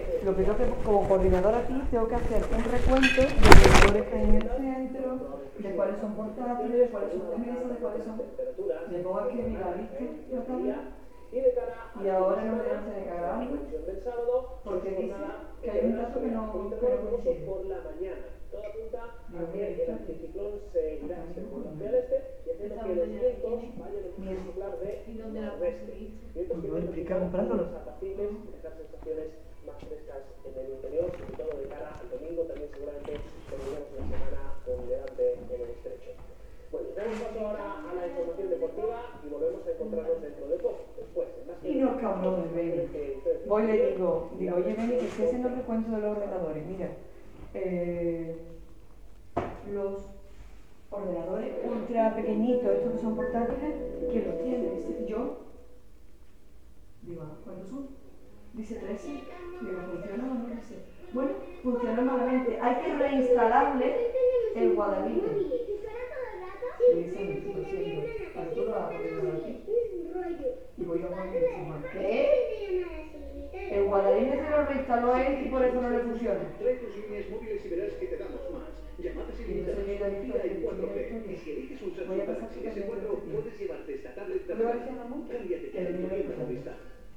lo primero que como coordinadora aquí tengo que hacer un recuento de los ordenadores que hay en el centro, de cuáles son portátiles, de cuáles son de mesa, de cuáles son... Me pongo a escribir la lista de la tabla y ahora no me dan de cagar algo porque dice que hay un dato que no, que no coincide. Todo apunta a que el anticiclón se irá hacia el este y haciendo que los vientos vayan en un soplar de noroeste. Vientos que vienen más apacibles, dejar sensaciones más frescas en el interior, sobre todo de cara al domingo. También seguramente tendremos una semana con delante en el estrecho. Bueno, damos paso ahora a la información deportiva y volvemos a encontrarnos dentro de poco. Después, en más Y no, cabrón, Beni. Voy y le digo, digo, oye, Beni, que estoy haciendo el recuento de los ordenadores. Mira, eh, los ordenadores ultra pequeñitos, estos que son portátiles, ¿quién los tiene? Dice, yo. Digo, ¿cuántos son? Dice trece. Digo, ¿funciona o no? Dice, bueno, funciona malamente. Hay que reinstalarle el Guadalupe. Y dice, me estoy diciendo, Arturo ha podido aquí. Y voy a poner y dice, bueno, ¿qué? El Guadalupe se lo reinstaló a él y por eso no le funciona. Trae tus líneas móviles y verás que te damos más. Llamadas ilimitadas, vida en cuatro G. Y si eliges un Samsung Galaxy ese cuatro, puedes llevarte esta tablet también. Cámbiate tu teléfono Movistar.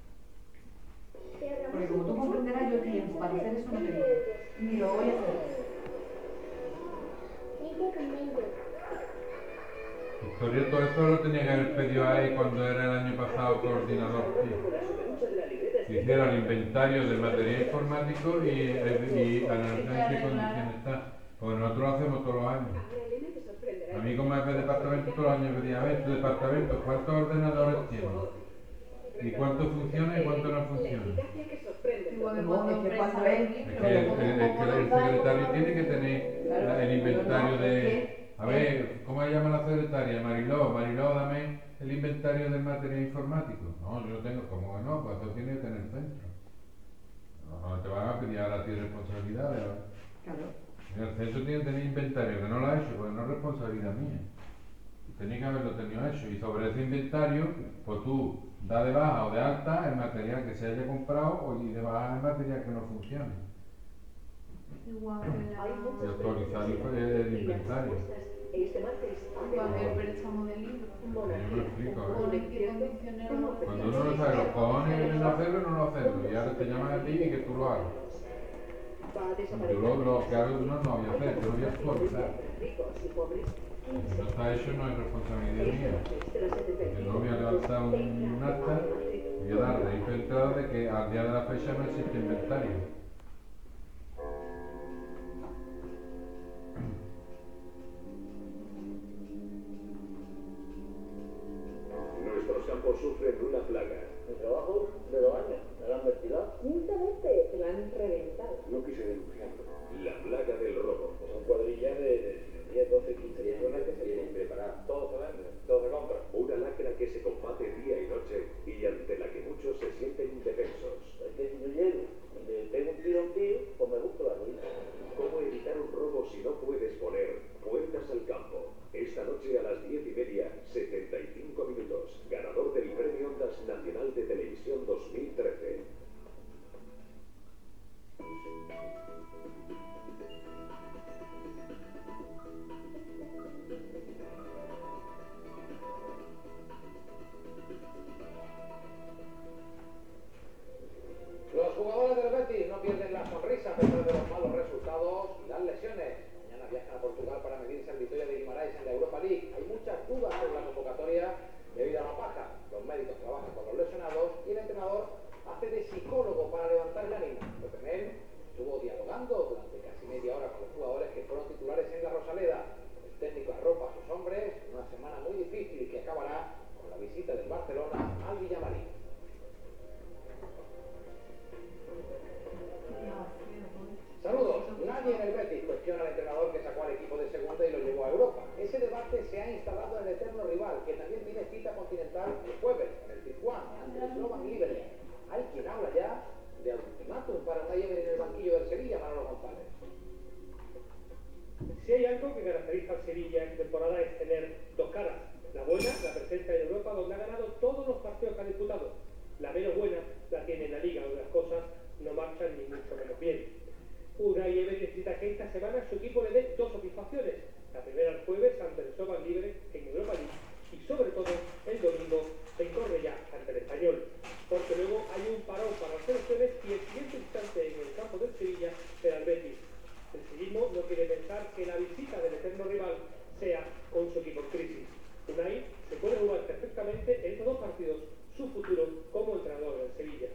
Porque como tú comprenderás, yo tiempo para hacer eso no tengo. Ni lo voy a hacer. Victoria, todo eso lo tenía que haber pedido ahí cuando era el año pasado coordinador, tío. Que hiciera el inventario del material informático y, y analizar en qué condiciones está. Porque nosotros lo hacemos todos los años. A mí como jefe de departamento todos los años pedía, a ver, tu departamento, ¿cuántos ordenadores tiene? ¿Y cuánto funciona y cuánto no funciona? No, es que cuando él... Es que el, el, el, el secretario tiene que tener el inventario de... A ver, ¿cómo se llama la secretaria? Mariló, Mariló, dame el inventario del material informático. No, yo lo tengo, ¿cómo que no? Pues eso tiene que tener el centro. No, no te van a pedir a ti responsabilidades. Claro. El centro tiene que tener inventario, que no lo ha hecho, porque no es responsabilidad mía. Tenía que haberlo tenido hecho. Y sobre ese inventario, pues tú da de baja o de alta el material que se haya comprado y de baja el material que no funcione. Igual que la... Y actualizar el, el inventario. Igual que el préstamo del libro. Yo me explico, a O ver. en qué condiciones lo Cuando uno no sabe los cojones de no hacerlo, no lo hacerlo. Y ahora te llaman a ti y que tú lo hagas. Yo lo, lo que hago no lo voy a hacer, yo lo voy a actualizar. Si no está hecho, no es responsabilidad mía. Yo no voy a levantar un acta y voy a dar de entrada de que al día de la fecha no existe inventario. Nuestros campos sufren una plaga. Mi trabajo de dos años, me lo han metido. Justamente, se lo han reventado. No quise denunciarlo. La plaga del robo. Son cuadrillas de diez, doce, quince personas que se vienen preparadas. Todo se vende, todo se compra. Una lacra que se combate día y noche y ante la que muchos se sienten indefensos. Es que si yo llego y le pego un tiro a un tío, pues me busco la ruina. ¿Cómo evitar un robo si no puedes poner puertas al campo? Esta noche a las diez y media, setenta y cinco minutos. Ganador del Premio Ondas Nacional de Televisión dos mil trece. Los jugadores del Betis no pierden la sonrisa a pesar de los malos resultados y las lesiones. Mañana viajan a Portugal para medirse al Vitória de Guimarães en la Europa League. Hay muchas dudas sobre la convocatoria debido a la baja. Los médicos trabajan con los lesionados y el entrenador hace de psicólogo para levantar el ánimo. Pepe Mel estuvo dialogando durante casi media hora con los jugadores que fueron titulares en la Rosaleda. El técnico arropa a sus hombres en una semana muy difícil y que acabará con la visita del Barcelona al Villamarín. Saludos. Nadie en el Betis cuestiona al entrenador que sacó al equipo de segunda y lo llevó a Europa. Ese debate se ha instalado en el eterno rival, que también tiene cita continental el jueves en el Pizjuán ante el Slovan Liberec. Hay quien habla ya de ultimátum para Unai Emery en el banquillo del Sevilla, Manolo González. Si hay algo que caracteriza al Sevilla en temporada es tener dos caras. La buena, la presencia en Europa, donde ha ganado todos los partidos que ha disputado. La menos buena la tiene en la Liga, donde las cosas no marchan ni mucho menos bien. Unai Emery necesita que esta semana su equipo le dé dos satisfacciones. La primera el jueves ante el Soban Libre en Europa League y sobre todo el domingo en Cornellá ante el Español. Porque luego hay un parón para las selecciones y el siguiente instante en el campo del Sevilla será el Betis. El sevillismo no quiere pensar que la visita del eterno rival sea con su equipo en crisis. Unai se puede jugar perfectamente en estos dos partidos su futuro como entrenador del Sevilla.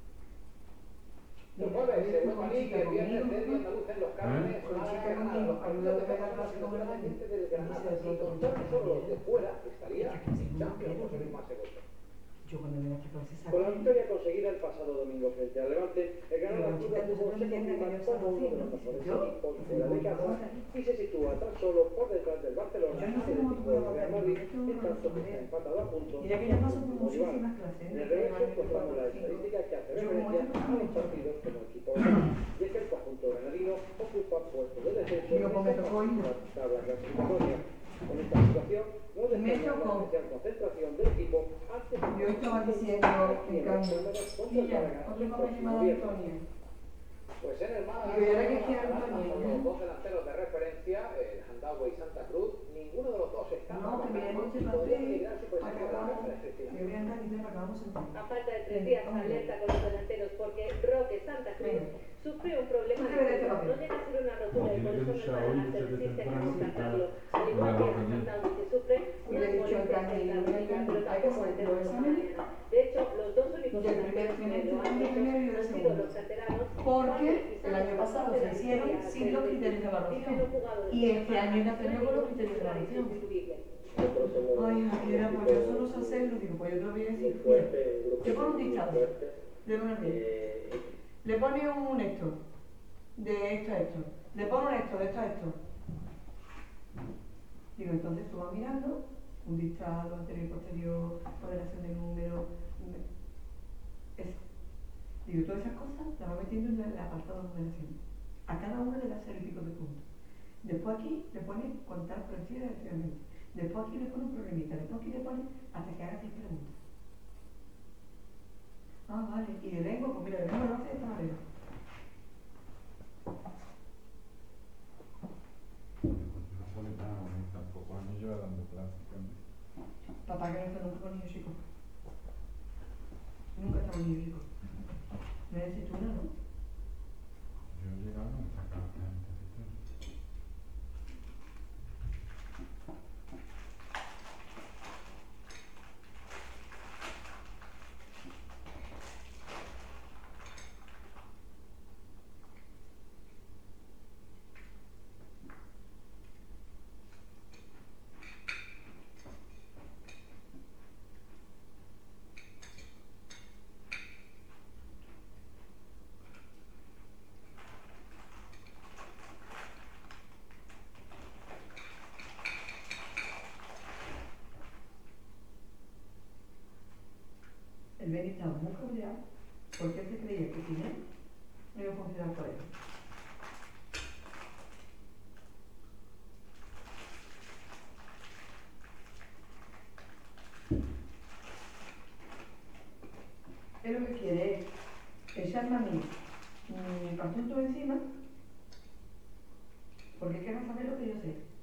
Los jueves de Europa League, el viernes derbi andaluz en los Cármenes, Málaga Granada, los partidos de Málaga la asignatura pendiente del Granada, y con tan solo los de fuera estaría sin Champions José Luis Masegoso. Con la victoria conseguida el pasado domingo frente al Levante, el Granada Club de Fútbol se confirma como uno de los mejores equipos fuera de casa y se sitúa tan solo por detrás del Barcelona y del equipo del Real Madrid, en tanto que está empatado a puntos con su último rival. En el reverso encontramos la estadística que hace referencia a los partidos como equipo grande, y es que el conjunto granadino ocupa puestos de descenso en la tabla clasificatoria. Con esta situación, no destaca la especial concentración del equipo antes de yo estaba diciendo que cambio. Mira, otro papel llamado Antonio. Pues en el Málaga Y ahora que son quiero Antonio, los dos delanteros de referencia, el Handahue y Santa Cruz, ninguno de los dos está no, que miremos este papel para que hagamos, que vean la idea para que hagamos en A falta de tres días, alerta con los delanteros porque Roque Santa Cruz sufre un problema de cuello. No llega a ser una rotura y por eso no es para se resiste a descartarlo. Al igual que Handahue que sufre una molestia en la rodilla, pero tampoco el dedo de mañana. De hecho, los dos únicos delanteros que lo han hecho han sido los canteranos porque el año pasado se hicieron sin los criterios de evaluación y este año hay que hacerlo con los criterios de evaluación. Ay, Javiera, pues yo solo sé hacerlo, digo, pues yo te lo voy a decir. Mira, te pone un dictado de una vez. Le pone un esto, de esto a esto. Le pone un esto, de esto a esto. Digo, entonces tú vas mirando, un dictado, anterior y posterior, moderación de número, eso. Digo, todas esas cosas las va metiendo en el apartado de numeración. A cada uno le da cero y pico de puntos. Después aquí le pone contar por encima relativamente. Después aquí le pone un problemita. Después aquí le pone hasta que haga diez preguntas. Ah, vale. Y de lengua, pues mira, de lengua lo hace de esta manera. No sale nada, tampoco a mí lleva dando clases también. Papá que no está nunca con niños chicos. Nunca está con niños chicos. No eres tú, ¿no? Yo he llegado a sacar antes de todo. El Benny estaba muy cabreado porque él se creía que sin él no iba a funcionar el colegio. Él lo que quiere es echarme a mí mi asunto encima porque es que no sabe lo que yo sé.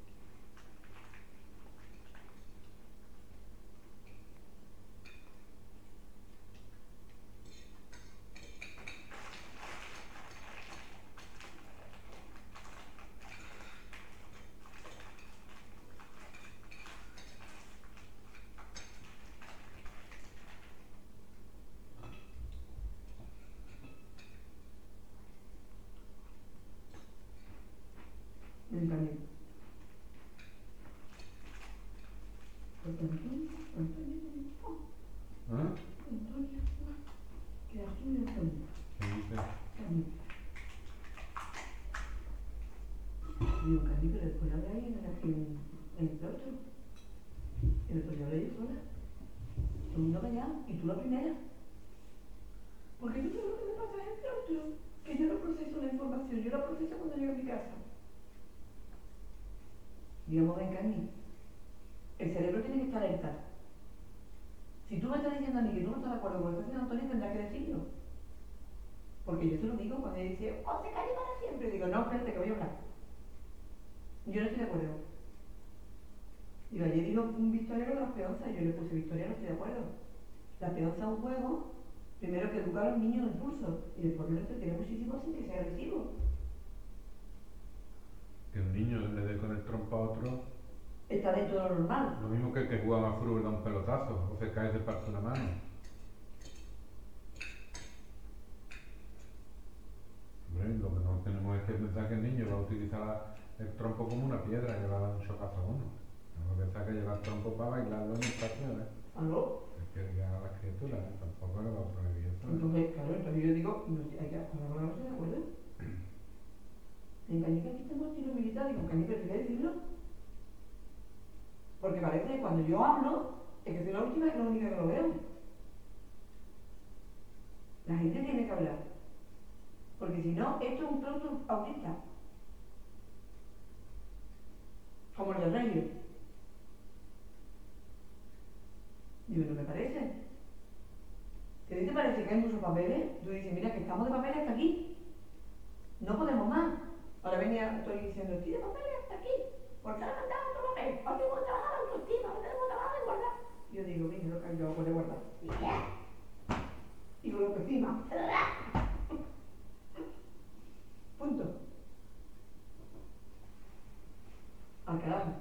Antonio. Antonio, Antonio, ¿Ah? Antonio, que aquí me Antonio. ¿Qué dice? Cami. Digo, Cami, pero después habla ahí en el, en el otro. El otro día hablé yo sola. Todo el mundo callado, y tú la primera. Porque tú sabes lo que me pasa en el otro. Que yo no proceso la información, yo la proceso cuando llego a mi casa. Digamos, ven, Cami, el cerebro tiene que estar alerta. Si tú me estás diciendo a mí que tú no estás de acuerdo con lo que está haciendo Antonio, tendrás que decirlo. Porque yo te lo digo cuando ella dice, ¡oh, te calle para siempre! Digo, no, espérate, que voy a hablar. Yo no estoy de acuerdo. Digo, ayer dijo un Victoria con las peonzas, y yo le puse Victoria, no estoy de acuerdo. La peonza es un juego, primero que educar a los niños en el pulso, y después que lo entretiene muchísimo sin que sea agresivo. Que un niño le dé con el trompo a otro. Está dentro de lo normal. Lo mismo que el que juega a fútbol da un pelotazo, o se cae de parte una mano. Hombre, lo que no tenemos es que pensar que el niño va a utilizar el trompo como una piedra que va a dar un chocazo a uno. Tenemos que pensar que lleva el trompo para bailarlo en el patio, ¿eh? ¿Aló? Es que digan a las criaturas, ¿eh? Tampoco le va a prohibir eso. ¿eh? Entonces, claro, entonces yo digo, no, hay que hablar, no estoy de acuerdo. En Cañica aquí estamos estilo militar, digo, Cañica, ¿te voy a decirlo? Porque parece que cuando yo hablo, es que soy la última y la única que lo veo. La gente tiene que hablar. Porque si no, esto es un producto autista. Como el del Regio. Digo, ¿no me parece? Si a ti te parece que hay muchos papeles, tú dices, mira, que estamos de papeles hasta aquí. No podemos más. Ahora venía, estoy diciendo, estoy de papeles hasta aquí. ¿Por qué le mandamos otro papel? Porque tengo que trabajar la autoestima, no tenemos trabajo de guardar. Yo digo, mira, lo que yo hago de guardar. Y con la autoestima. Punto. Al carajo.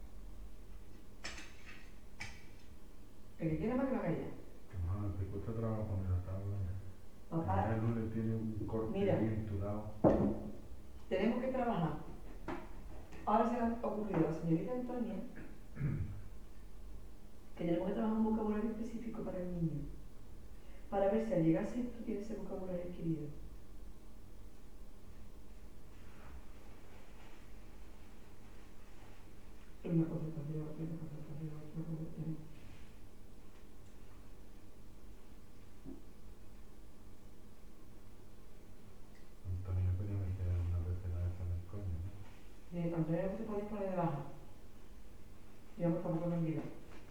El que quiera más que me haga ya. Que más, te cuesta trabajo poner la tabla. Papá. El lunes tiene un corte Mira. pinturado. Tenemos que trabajar. Ahora se le ha ocurrido a la señorita Antonia que tenemos que trabajar un vocabulario específico para el niño. Para ver si al llegar a sexto tiene ese vocabulario adquirido. Una cosa está arriba, otra cosa está arriba, otra cosa está arriba. Antonio podía meter una vez en la esa en el coño, ¿no? Sí, Antonio no se podía poner de baja. Digamos tampoco no olvida.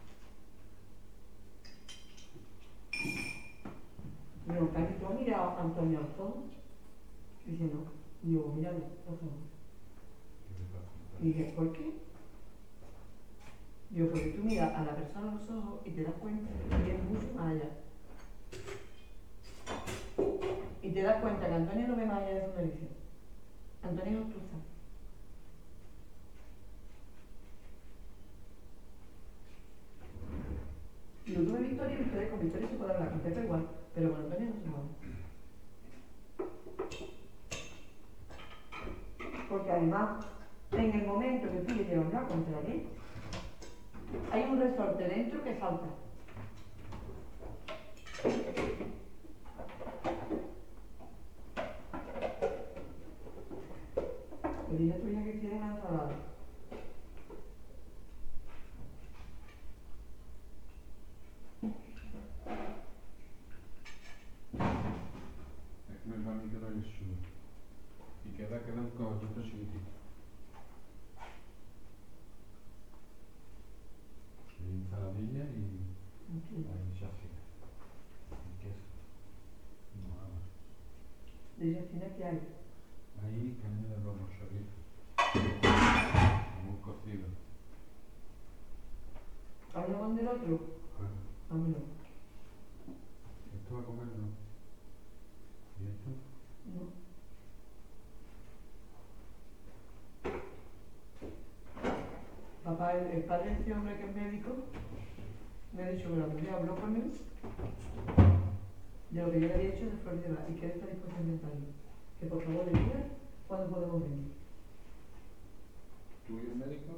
Pero casi tú has mirado a Antonio a los ojos. Dice no. Digo, mírale los ojos. Y dije, ¿por qué? Digo, porque tú miras a la persona a los ojos y te das cuenta que tiene mucho más allá. Y te das cuenta que Antonio no ve más allá de su nariz. Antonio es obtusa. Y lo tuve Victoria y Victoria, con Victoria se puede hablar, con Pepe igual, pero con Antonio no se puede. Porque además, en el momento que tú le llevas una contraria, hay un resorte dentro que salta. Le dije a tu hija que quiere una ensalada. Es que me va a mí que no hay suyo. Y queda, queda un cogollito chiquitito. Y ensaladilla y ahí chafina. Y queso. No, nada. ¿De chafina qué hay? Ahí caña de lomo, chorizo. Muy cocido. ¿Hay jamón del otro? A mí no. ¿Esto va a comer no? ¿Y esto? No. Papá, el, el padre de este hombre que es médico, me ha dicho que la mujer habló con él de lo que yo le había hecho de Florida y que él está dispuesto a inventarlo. Que por favor le diga cuándo podemos venir. ¿Tú y el médico?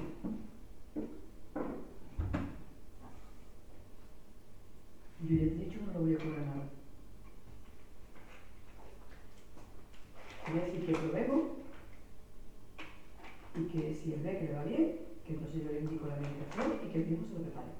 Yo ya te he dicho que no le voy a cobrar nada. Voy a decir que probemos y que si él ve que le va bien, que entonces yo le indico la medicación y que el mismo se lo prepare.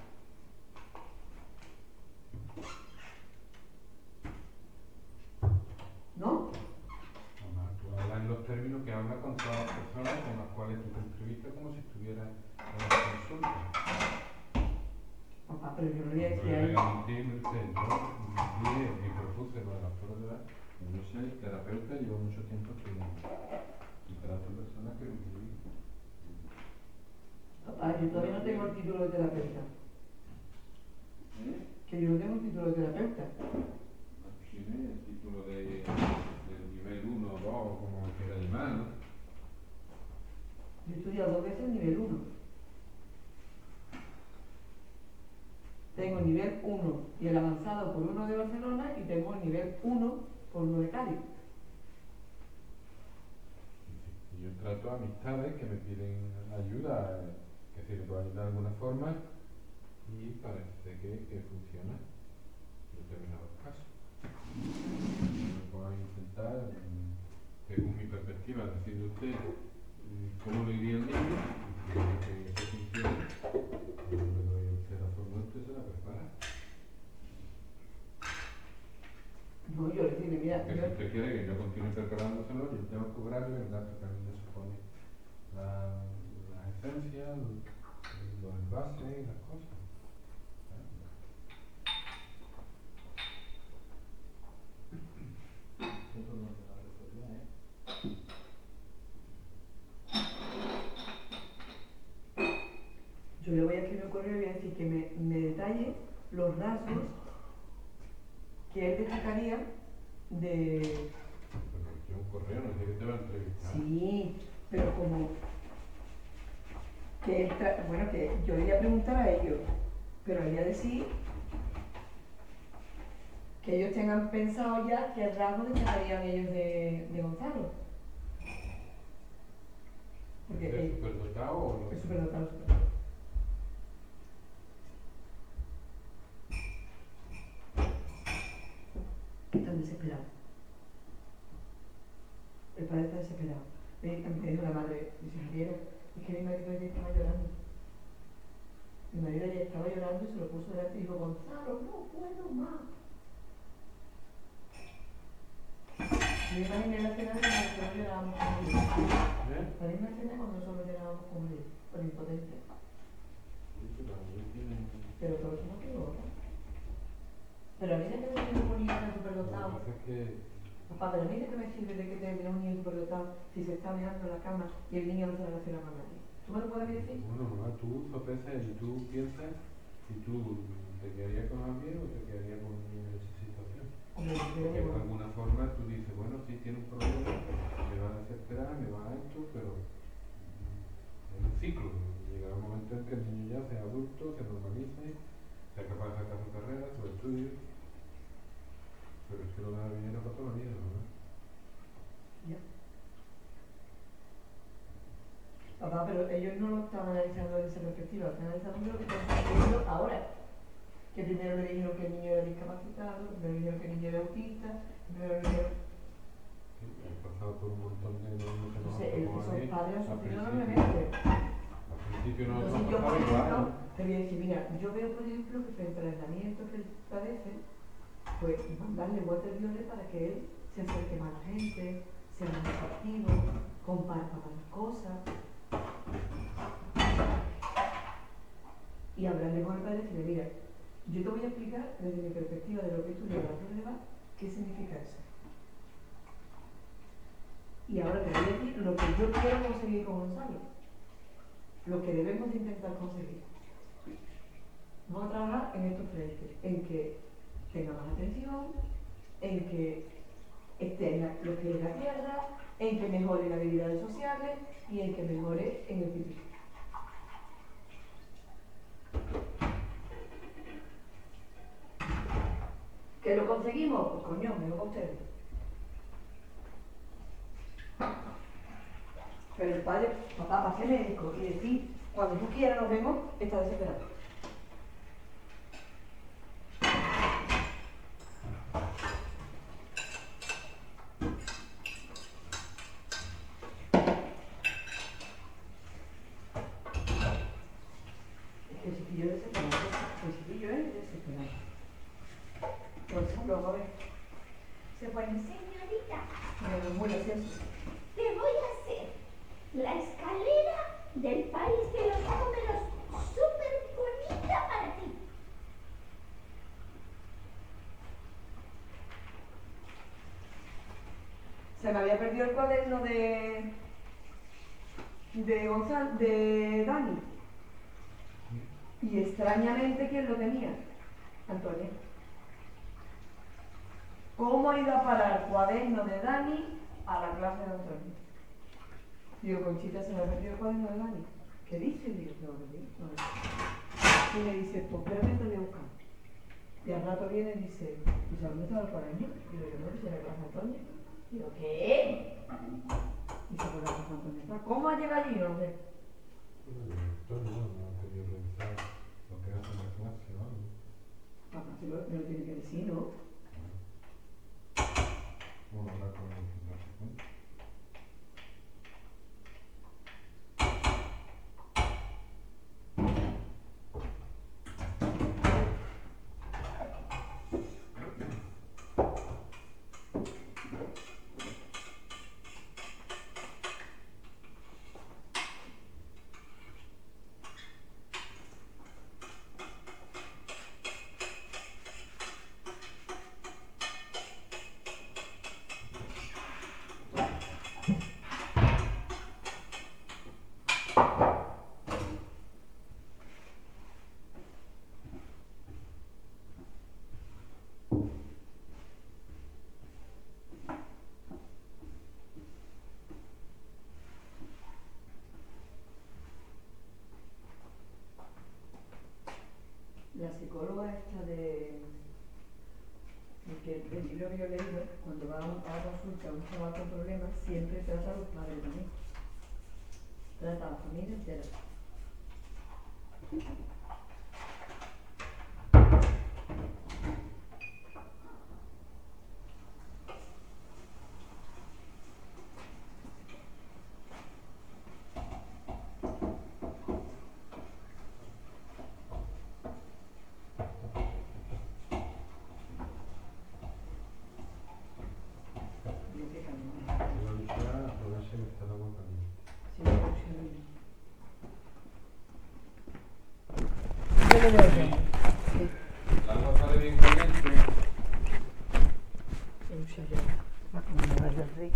¿No? Mamá, tú hablas en los términos que hablas con todas las personas con las cuales tú te entrevistas como si estuvieras en la consulta. Papá, pero yo no le voy a decir Pero a él. legalmente, no sé, yo envié y propuse lo de las flores de edad Yo soy terapeuta, llevo mucho tiempo estudiando y trato personas que viven. Papá, yo todavía no tengo el título de terapeuta. ¿Eh? Que yo no tengo el título de terapeuta. Tiene el título de, de nivel uno o dos, como quiera llamar, ¿no? Yo he estudiado dos veces el nivel uno. Tengo el nivel uno y el avanzado por uno de Barcelona y tengo el nivel uno por uno de Cádiz. Y yo trato amistades que me piden ayuda, que si le puedo ayudar de alguna forma, y parece que, que funciona en determinados casos. Yo puedo intentar, según mi perspectiva, decirle a usted cómo lo iría el niño, y si que eso funciona, yo le doy a usted la fórmula, usted se la prepara. No, yo le digo, mira, Que yo... si usted quiere que yo continúe preparándoselo, yo tengo que cobrarle, ¿verdad? Porque a mí me supone la, la esencia, los, los envases y las cosas. Yo le voy a escribir un correo y voy a decir que me, me detalle los rasgos que él destacaría de... Pero un correo, no sé qué te va a entrevistar. Sí, pero como... Que él tra... Bueno, que yo le voy a preguntar a ellos, pero le voy a decir que ellos tengan pensado ya qué rasgos destacarían ellos de, de Gonzalo. Porque ¿Es él... superdotado o no? Es superdotado, superdotado. Están desesperados. El padre está desesperado. Me, me dijo la madre, dice Javiera, es que mi marido ya estaba llorando. Mi marido ya estaba llorando y se lo puso delante y dijo, Gonzalo, no puedo más. Yo me imaginé la escena cuando nosotros llorábamos con él. ¿Eh? La misma escena cuando nosotros llorábamos con él, por impotencia. Pero todo eso no quedó. Pero a mí siempre me sirve un niño superdotado. Lo que pasa es que... Papá, pero a mí siempre me sirve de que tener un niño superdotado si se está mirando en la cama y el niño no se le hace la mano a nadie. ¿Tú me lo puedes decir? Bueno, mamá, tú sopesas y tú piensas si tú te quedarías con alguien o te quedarías con un niño en esa situación. Hombre, Porque de alguna forma tú dices, bueno, sí tiene un problema, me va a desesperar, me va a esto, pero es un ciclo. Llegará un momento en que el niño ya sea adulto, se normalice, sea capaz de sacar su carrera, su estudio. Pero es que lo da dinero para toda la vida, ¿no? Ya. Papá, pero ellos no lo están analizando desde esa perspectiva, lo están analizando lo que están haciendo ahora. Que primero le dijeron que el niño era discapacitado, primero le dijeron que el niño era autista, primero le dijeron... Sí, he pasado por un montón de niños que no Entonces, han esos ahí. padres han Al sufrido principio- enormemente. Al principio no Entonces nos yo, ha por pasado igual, ejemplo, ¿no? te voy a decir, mira, yo veo, por ejemplo, que frente al aislamiento que él padece, pues mandarle water violet para que él se acerque más a la gente, sea más activo, comparta más cosas. Y hablarle con el padre y decirle, mira, yo te voy a explicar desde mi perspectiva de lo que estudio la prueba, qué significa eso. Y ahora te voy a decir lo que yo quiero conseguir con Gonzalo, lo que debemos de intentar conseguir. Vamos a trabajar en estos frentes, en que tenga más atención, en que esté en la, los pies en la tierra, en que mejore las habilidades sociales y en que mejore en el físico. ¿Que lo conseguimos? Pues coño, me lo para ustedes. Pero el padre, papá, para ser médico y decir, cuando tú quieras nos vemos, está desesperado. El chiquillo es desesperado, el chiquillo es desesperado. Por ejemplo, a ver. Se pone, señorita, Pero muy gracioso. te voy a hacer la escalera del país de los números súper bonita para ti. se me había perdido el cuaderno de de Gonzalo, de Dani. Y extrañamente, ¿quién lo tenía? Antonia. ¿Cómo ha ido a parar el cuaderno de Dani a la clase de Antonia? Digo, Conchita, ¿se me ha perdido el cuaderno de Dani? ¿Qué dice? Digo, no, no, no. Y me dice, pues espérame, te voy a buscar. Y al rato viene y dice, ¿y sabes dónde estaba el cuaderno? Y digo, no, que se me pasa Antonia. Digo, ¿qué? Y se pone a pasar Antonia. ¿Cómo ha llegado allí? No lo sé. Antonio no ha querido revisar lo que hace la clase o algo. Papá, se lo, me lo tiene que decir, ¿no? Bueno, hablar con él, darse cuenta. La psicóloga esta de... que el libro que yo he leído, cuando va a una consulta a un chaval con problemas, siempre trata a los padres también. Trata a la familia entera. La lucha, la se está la boca bien. Sí, la lucha bien. Yo le doy bien. Sí. La agua sale bien caliente. La lucha ya. Va como una valla rica.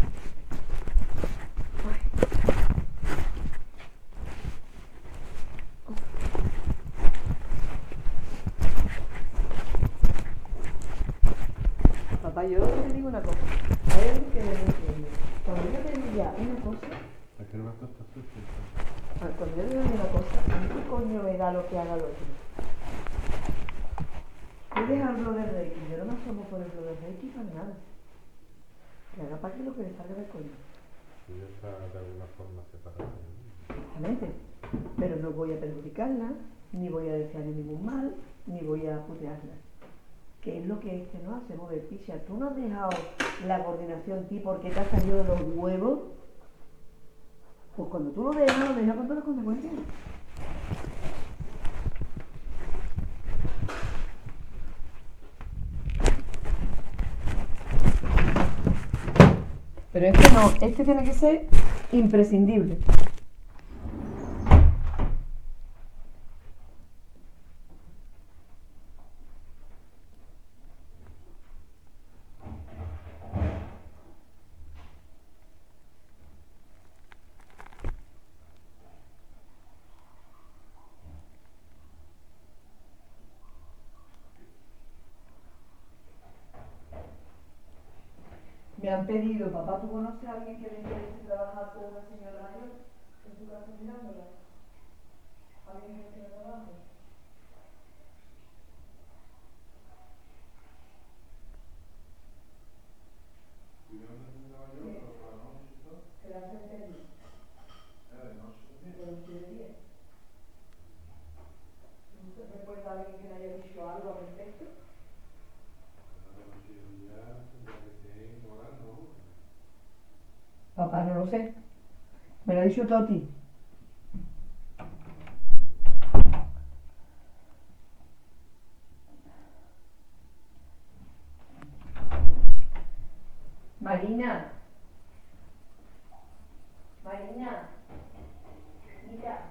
Papá, yo te digo una cosa. Hay algo que me entiende. Cuando yo te diga una cosa, Es que el vaso está sucio. ah, cuando yo te diga una cosa, a mí qué coño me da lo que haga el otro. Yo dejo el blog de Reiki, yo no me asomo por el blog de Reiki para nada. Que haga para que lo que le salga del coño. Y ya está de alguna forma separada. Exactamente. Pero no voy a perjudicarla, ni voy a desearle ningún mal, ni voy a putearla. ¿Qué es lo que este no hace? Mover picha. ¿Tú no has dejado la coordinación ti porque te has salido de los huevos? Pues cuando tú lo dejas, lo dejas con todas las consecuencias. Pero este no, este tiene que ser imprescindible. Me han pedido, papá, ¿tú conoces a alguien que le interese trabajar con una señora mayor en su casa mirándola? ¿Alguien que quiera trabajo? ¿Que la hacen feliz? ¿Pero usted de diez? ¿Usted recuerda a alguien que le haya dicho algo al respecto? Papá, no lo sé. Me lo ha dicho Toti. Marina. Marina. Mira.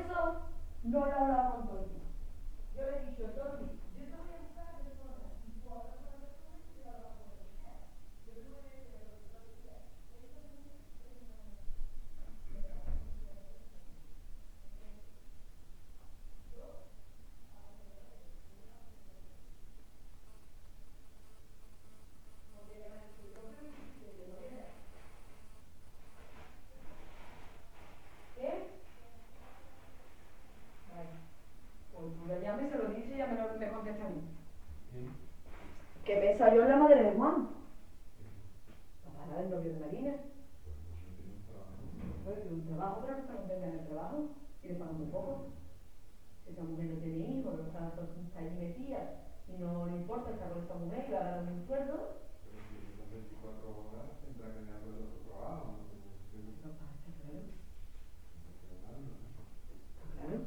eso no lo he hablado con Tony. Yo le he dicho, Tony, yo te voy a buscar a personas. Y tú hablas con la persona y te la vas a poner. Yo te voy a decir lo que tú quieras. ¿Qué? Vale. Pues tú le llames, se lo dices y ya me, lo, me contesta a mí. ¿Qué pesa yo en la madre de Juan? Para el novio de Marina. Pues tiene un trabajo, pero no está contenta en el trabajo. Y le pagan muy poco. Si esa mujer no tiene hijos, no está, está ahí metida y no le importa estar con esta mujer y le va a dar un sueldo. Pero si las veinticuatro horas tendrá que tener otro trabajo. No pasa, claro. Claro.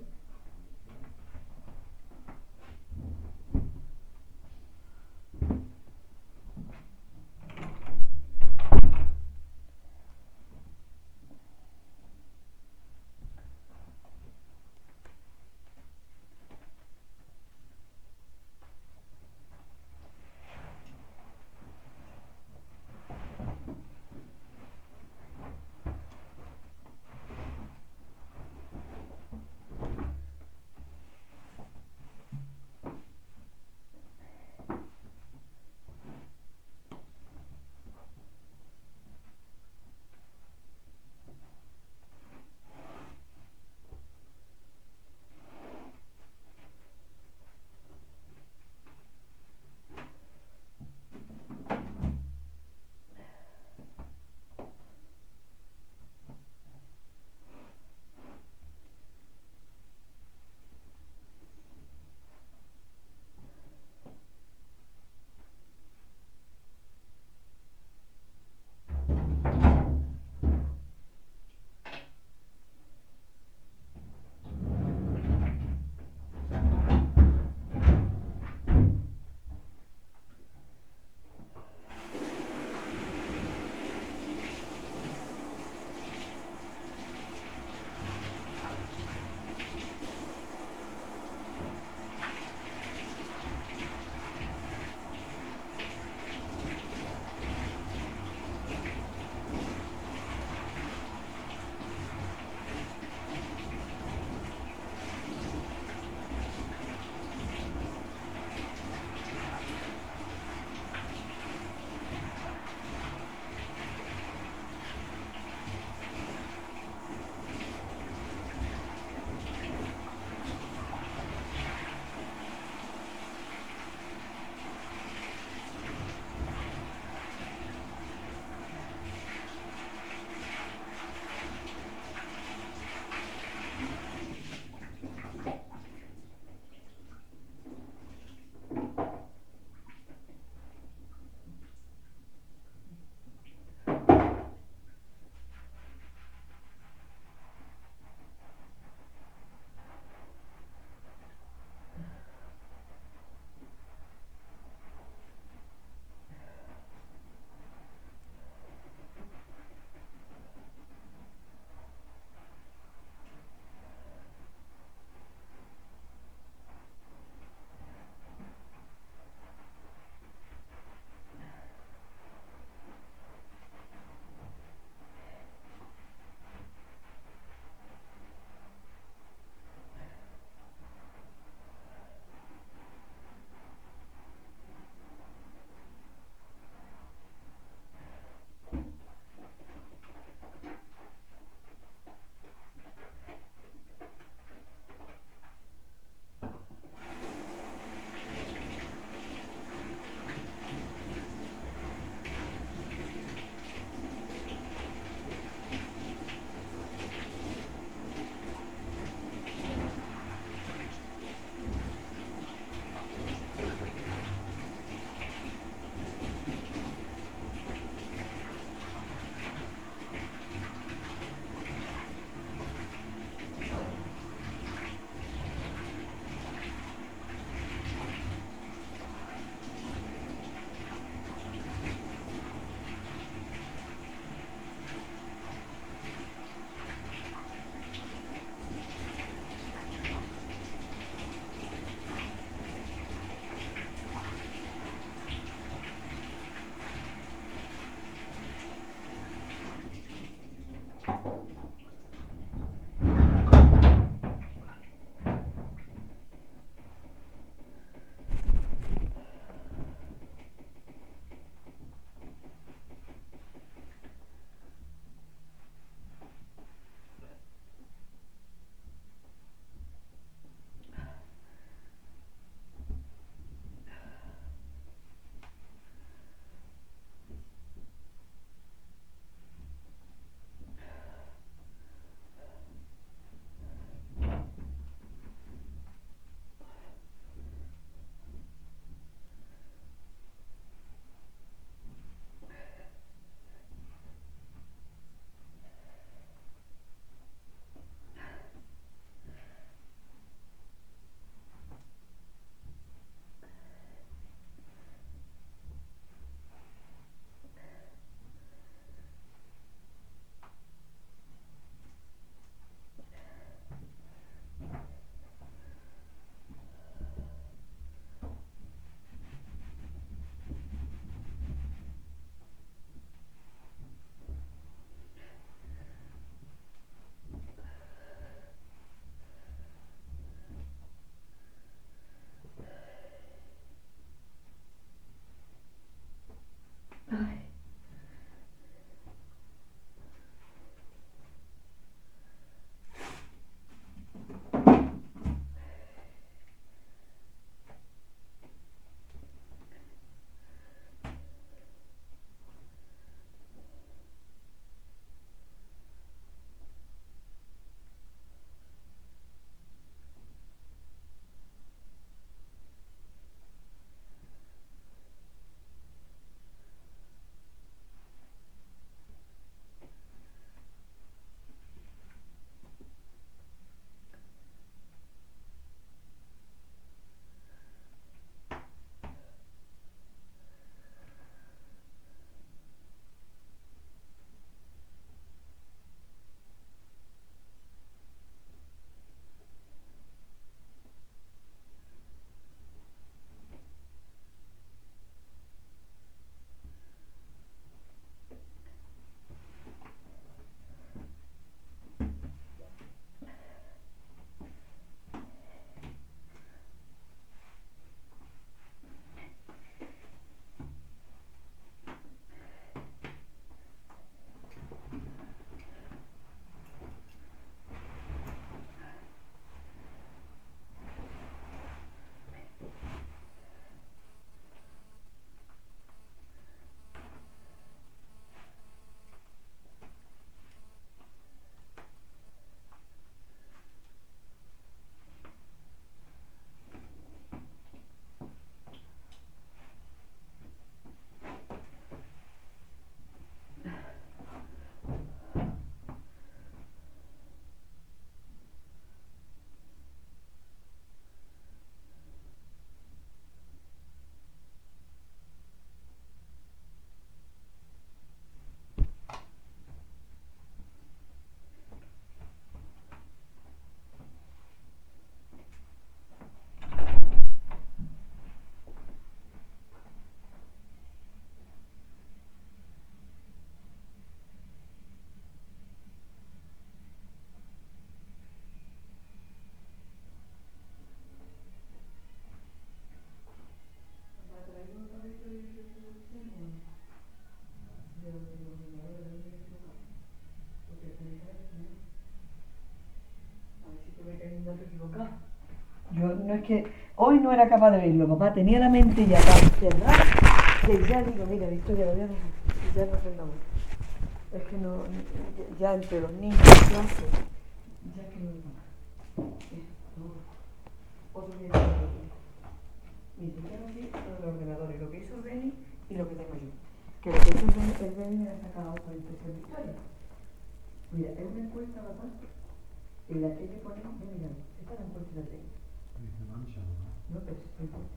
equivocada. Yo no es que, hoy no era capaz de verlo, papá, tenía la mente ya tan cerrada que ya digo, mira, Victoria, lo voy a dejar, ya no aprendamos. Es que no, ya entre los niños, clase, ya que no no. Otro día mira, tengo aquí los ordenadores, lo que hizo Beni y lo que tengo yo. Que lo que hizo Beni, el Beni me ha sacado por impresión Victoria. Mira, es una encuesta, papá, en la que yo ponemos, ven, mira, esta es la encuesta de Beni. No, pero es encuesta.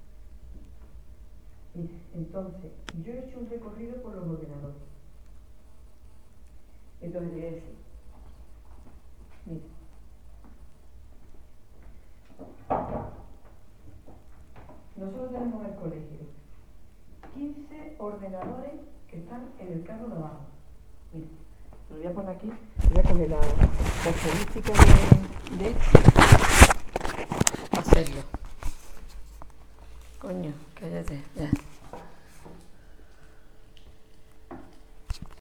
Mira, entonces, yo he hecho un recorrido por los ordenadores. Entonces le voy a decir, mira, nosotros tenemos en el colegio quince ordenadores que están en el carro de abajo. Mira, lo voy a poner aquí, voy a coger la, la estadística de, de hacerlo. Coño, cállate, ya.